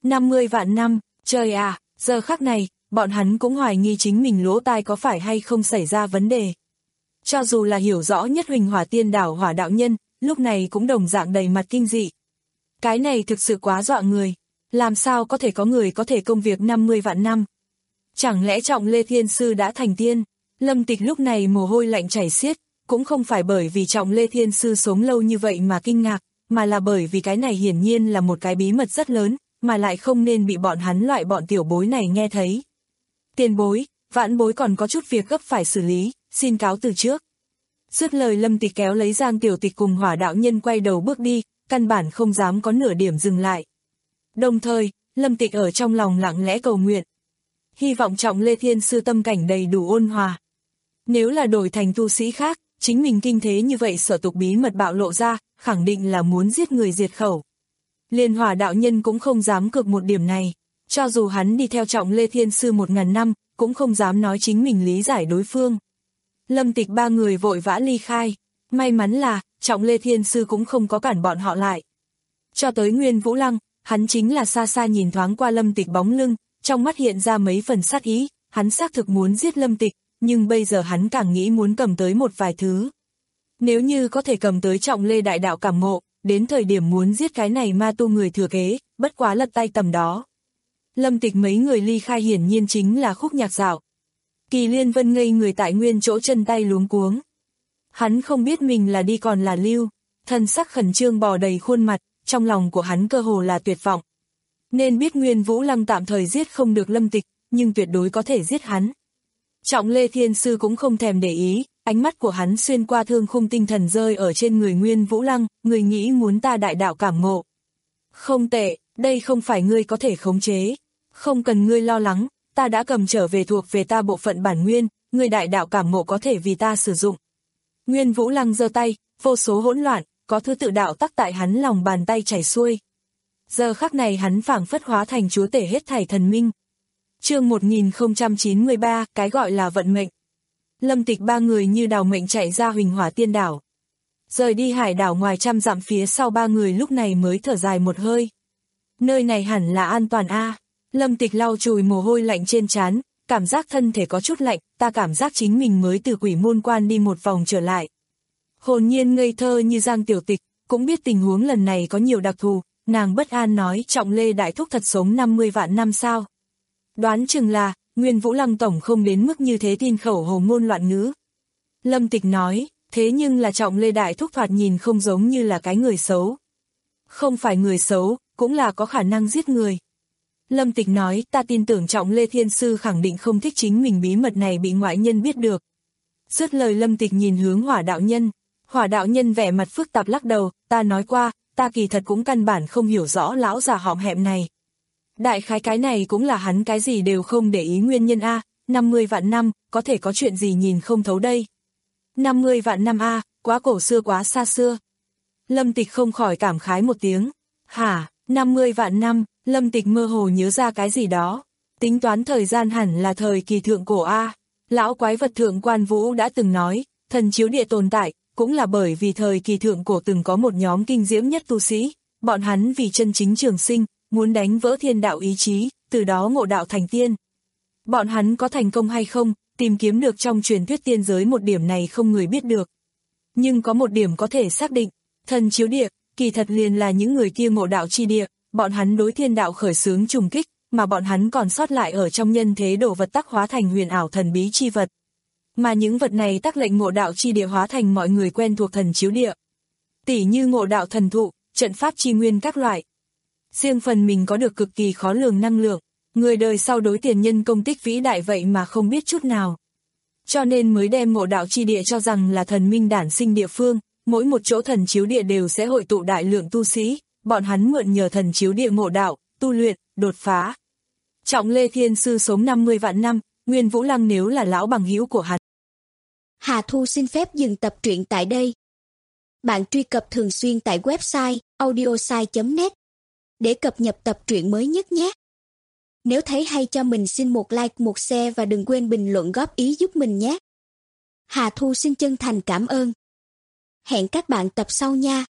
năm mươi vạn năm, trời à, giờ khắc này, bọn hắn cũng hoài nghi chính mình lỗ tai có phải hay không xảy ra vấn đề. Cho dù là hiểu rõ nhất Huỳnh Hỏa Tiên Đảo Hỏa đạo nhân, lúc này cũng đồng dạng đầy mặt kinh dị. Cái này thực sự quá dọa người, làm sao có thể có người có thể công việc năm mươi vạn năm? Chẳng lẽ Trọng Lê Thiên Sư đã thành tiên? Lâm Tịch lúc này mồ hôi lạnh chảy xiết, cũng không phải bởi vì Trọng Lê Thiên Sư sống lâu như vậy mà kinh ngạc, mà là bởi vì cái này hiển nhiên là một cái bí mật rất lớn, mà lại không nên bị bọn hắn loại bọn tiểu bối này nghe thấy. Tiền bối, vãn bối còn có chút việc gấp phải xử lý, xin cáo từ trước. Dứt lời Lâm Tịch kéo lấy Giang Tiểu Tịch cùng Hỏa đạo nhân quay đầu bước đi, căn bản không dám có nửa điểm dừng lại. Đồng thời, Lâm Tịch ở trong lòng lặng lẽ cầu nguyện. Hy vọng Trọng Lê Thiên Sư tâm cảnh đầy đủ ôn hòa. Nếu là đổi thành tu sĩ khác, chính mình kinh thế như vậy sở tục bí mật bạo lộ ra, khẳng định là muốn giết người diệt khẩu. Liên Hỏa đạo nhân cũng không dám cược một điểm này, cho dù hắn đi theo Trọng Lê Thiên Sư một ngàn năm, cũng không dám nói chính mình lý giải đối phương. Lâm Tịch ba người vội vã ly khai, may mắn là, Trọng Lê Thiên Sư cũng không có cản bọn họ lại. Cho tới Nguyên Vũ Lăng, hắn chính là xa xa nhìn thoáng qua Lâm Tịch bóng lưng, trong mắt hiện ra mấy phần sát ý, hắn xác thực muốn giết Lâm Tịch, nhưng bây giờ hắn càng nghĩ muốn cầm tới một vài thứ. Nếu như có thể cầm tới Trọng Lê đại đạo cảm ngộ, đến thời điểm muốn giết cái này ma tu người thừa kế, bất quá lật tay tầm đó. Lâm Tịch mấy người ly khai hiển nhiên chính là Khúc Nhạc Dạo. Kỳ Liên Vân ngây người tại nguyên chỗ chân tay luống cuống. Hắn không biết mình là đi còn là lưu, thân sắc khẩn trương bò đầy khuôn mặt, trong lòng của hắn cơ hồ là tuyệt vọng. Nên biết Nguyên Vũ Lăng tạm thời giết không được Lâm Tịch, nhưng tuyệt đối có thể giết hắn. Trọng Lê Thiên Sư cũng không thèm để ý, ánh mắt của hắn xuyên qua thương khung tinh thần rơi ở trên người Nguyên Vũ Lăng, người nghĩ muốn ta đại đạo cảm ngộ. Không tệ, đây không phải ngươi có thể khống chế. Không cần ngươi lo lắng, ta đã cầm trở về thuộc về ta bộ phận bản nguyên, ngươi đại đạo cảm ngộ có thể vì ta sử dụng. Nguyên Vũ Lăng giơ tay, vô số hỗn loạn, có thứ tự đạo tắc tại hắn lòng bàn tay chảy xuôi. Giờ khắc này hắn phảng phất hóa thành chúa tể hết thảy thần minh. Chương một nghìn không trăm chín mươi ba, cái gọi là vận mệnh. Lâm Tịch ba người như đào mệnh chạy ra Huỳnh Hỏa Tiên Đảo. Rời đi hải đảo ngoài trăm dặm phía sau ba người lúc này mới thở dài một hơi. Nơi này hẳn là an toàn a. Lâm Tịch lau chùi mồ hôi lạnh trên trán, cảm giác thân thể có chút lạnh, ta cảm giác chính mình mới từ Quỷ Môn Quan đi một vòng trở lại. Hồn nhiên ngây thơ như Giang Tiểu Tịch, cũng biết tình huống lần này có nhiều đặc thù, nàng bất an nói Trọng Lê Đại Thúc thật sống năm mươi vạn năm sao. Đoán chừng là, Nguyên Vũ Lăng tổng không đến mức như thế tin khẩu hồ ngôn loạn ngữ. Lâm Tịch nói, thế nhưng là Trọng Lê Đại Thúc thoạt nhìn không giống như là cái người xấu. Không phải người xấu, cũng là có khả năng giết người. Lâm Tịch nói, ta tin tưởng Trọng Lê Thiên Sư khẳng định không thích chính mình bí mật này bị ngoại nhân biết được. Dứt lời Lâm Tịch nhìn hướng Hỏa đạo nhân. Hỏa đạo nhân vẻ mặt phức tạp lắc đầu, ta nói qua, ta kỳ thật cũng căn bản không hiểu rõ lão già hõm hẹm này. Đại khái cái này cũng là hắn cái gì đều không để ý nguyên nhân a, năm mươi vạn năm, có thể có chuyện gì nhìn không thấu đây. năm mươi vạn năm a, quá cổ xưa quá xa xưa. Lâm Tịch không khỏi cảm khái một tiếng. Hả, năm mươi vạn năm, Lâm Tịch mơ hồ nhớ ra cái gì đó. Tính toán thời gian hẳn là thời kỳ thượng cổ a. Lão quái vật Thượng Quan Vũ đã từng nói, thần chiếu địa tồn tại, cũng là bởi vì thời kỳ thượng cổ từng có một nhóm kinh diễm nhất tu sĩ, bọn hắn vì chân chính trường sinh, muốn đánh vỡ thiên đạo ý chí, từ đó ngộ đạo thành tiên. Bọn hắn có thành công hay không, tìm kiếm được trong truyền thuyết tiên giới một điểm này không người biết được. Nhưng có một điểm có thể xác định, thần chiếu địa, kỳ thật liền là những người kia ngộ đạo chi địa, bọn hắn đối thiên đạo khởi xướng trùng kích, mà bọn hắn còn sót lại ở trong nhân thế đồ vật tắc hóa thành huyền ảo thần bí chi vật. Mà những vật này tác lệnh ngộ đạo chi địa hóa thành mọi người quen thuộc thần chiếu địa. Tỉ như ngộ đạo thần thụ, trận pháp chi nguyên các loại. Riêng phần mình có được cực kỳ khó lường năng lượng, người đời sau đối tiền nhân công tích vĩ đại vậy mà không biết chút nào. Cho nên mới đem ngộ đạo chi địa cho rằng là thần minh đản sinh địa phương, mỗi một chỗ thần chiếu địa đều sẽ hội tụ đại lượng tu sĩ, bọn hắn mượn nhờ thần chiếu địa ngộ đạo, tu luyện, đột phá. Trọng Lê Thiên Sư sống năm mươi vạn năm, Nguyên Vũ Lăng nếu là lão bằng hữu của hắn. Hà Thu xin phép dừng tập truyện tại đây. Bạn truy cập thường xuyên tại website audiosai chấm net để cập nhật tập truyện mới nhất nhé. Nếu thấy hay cho mình xin một like, một share và đừng quên bình luận góp ý giúp mình nhé. Hà Thu xin chân thành cảm ơn. Hẹn các bạn tập sau nha.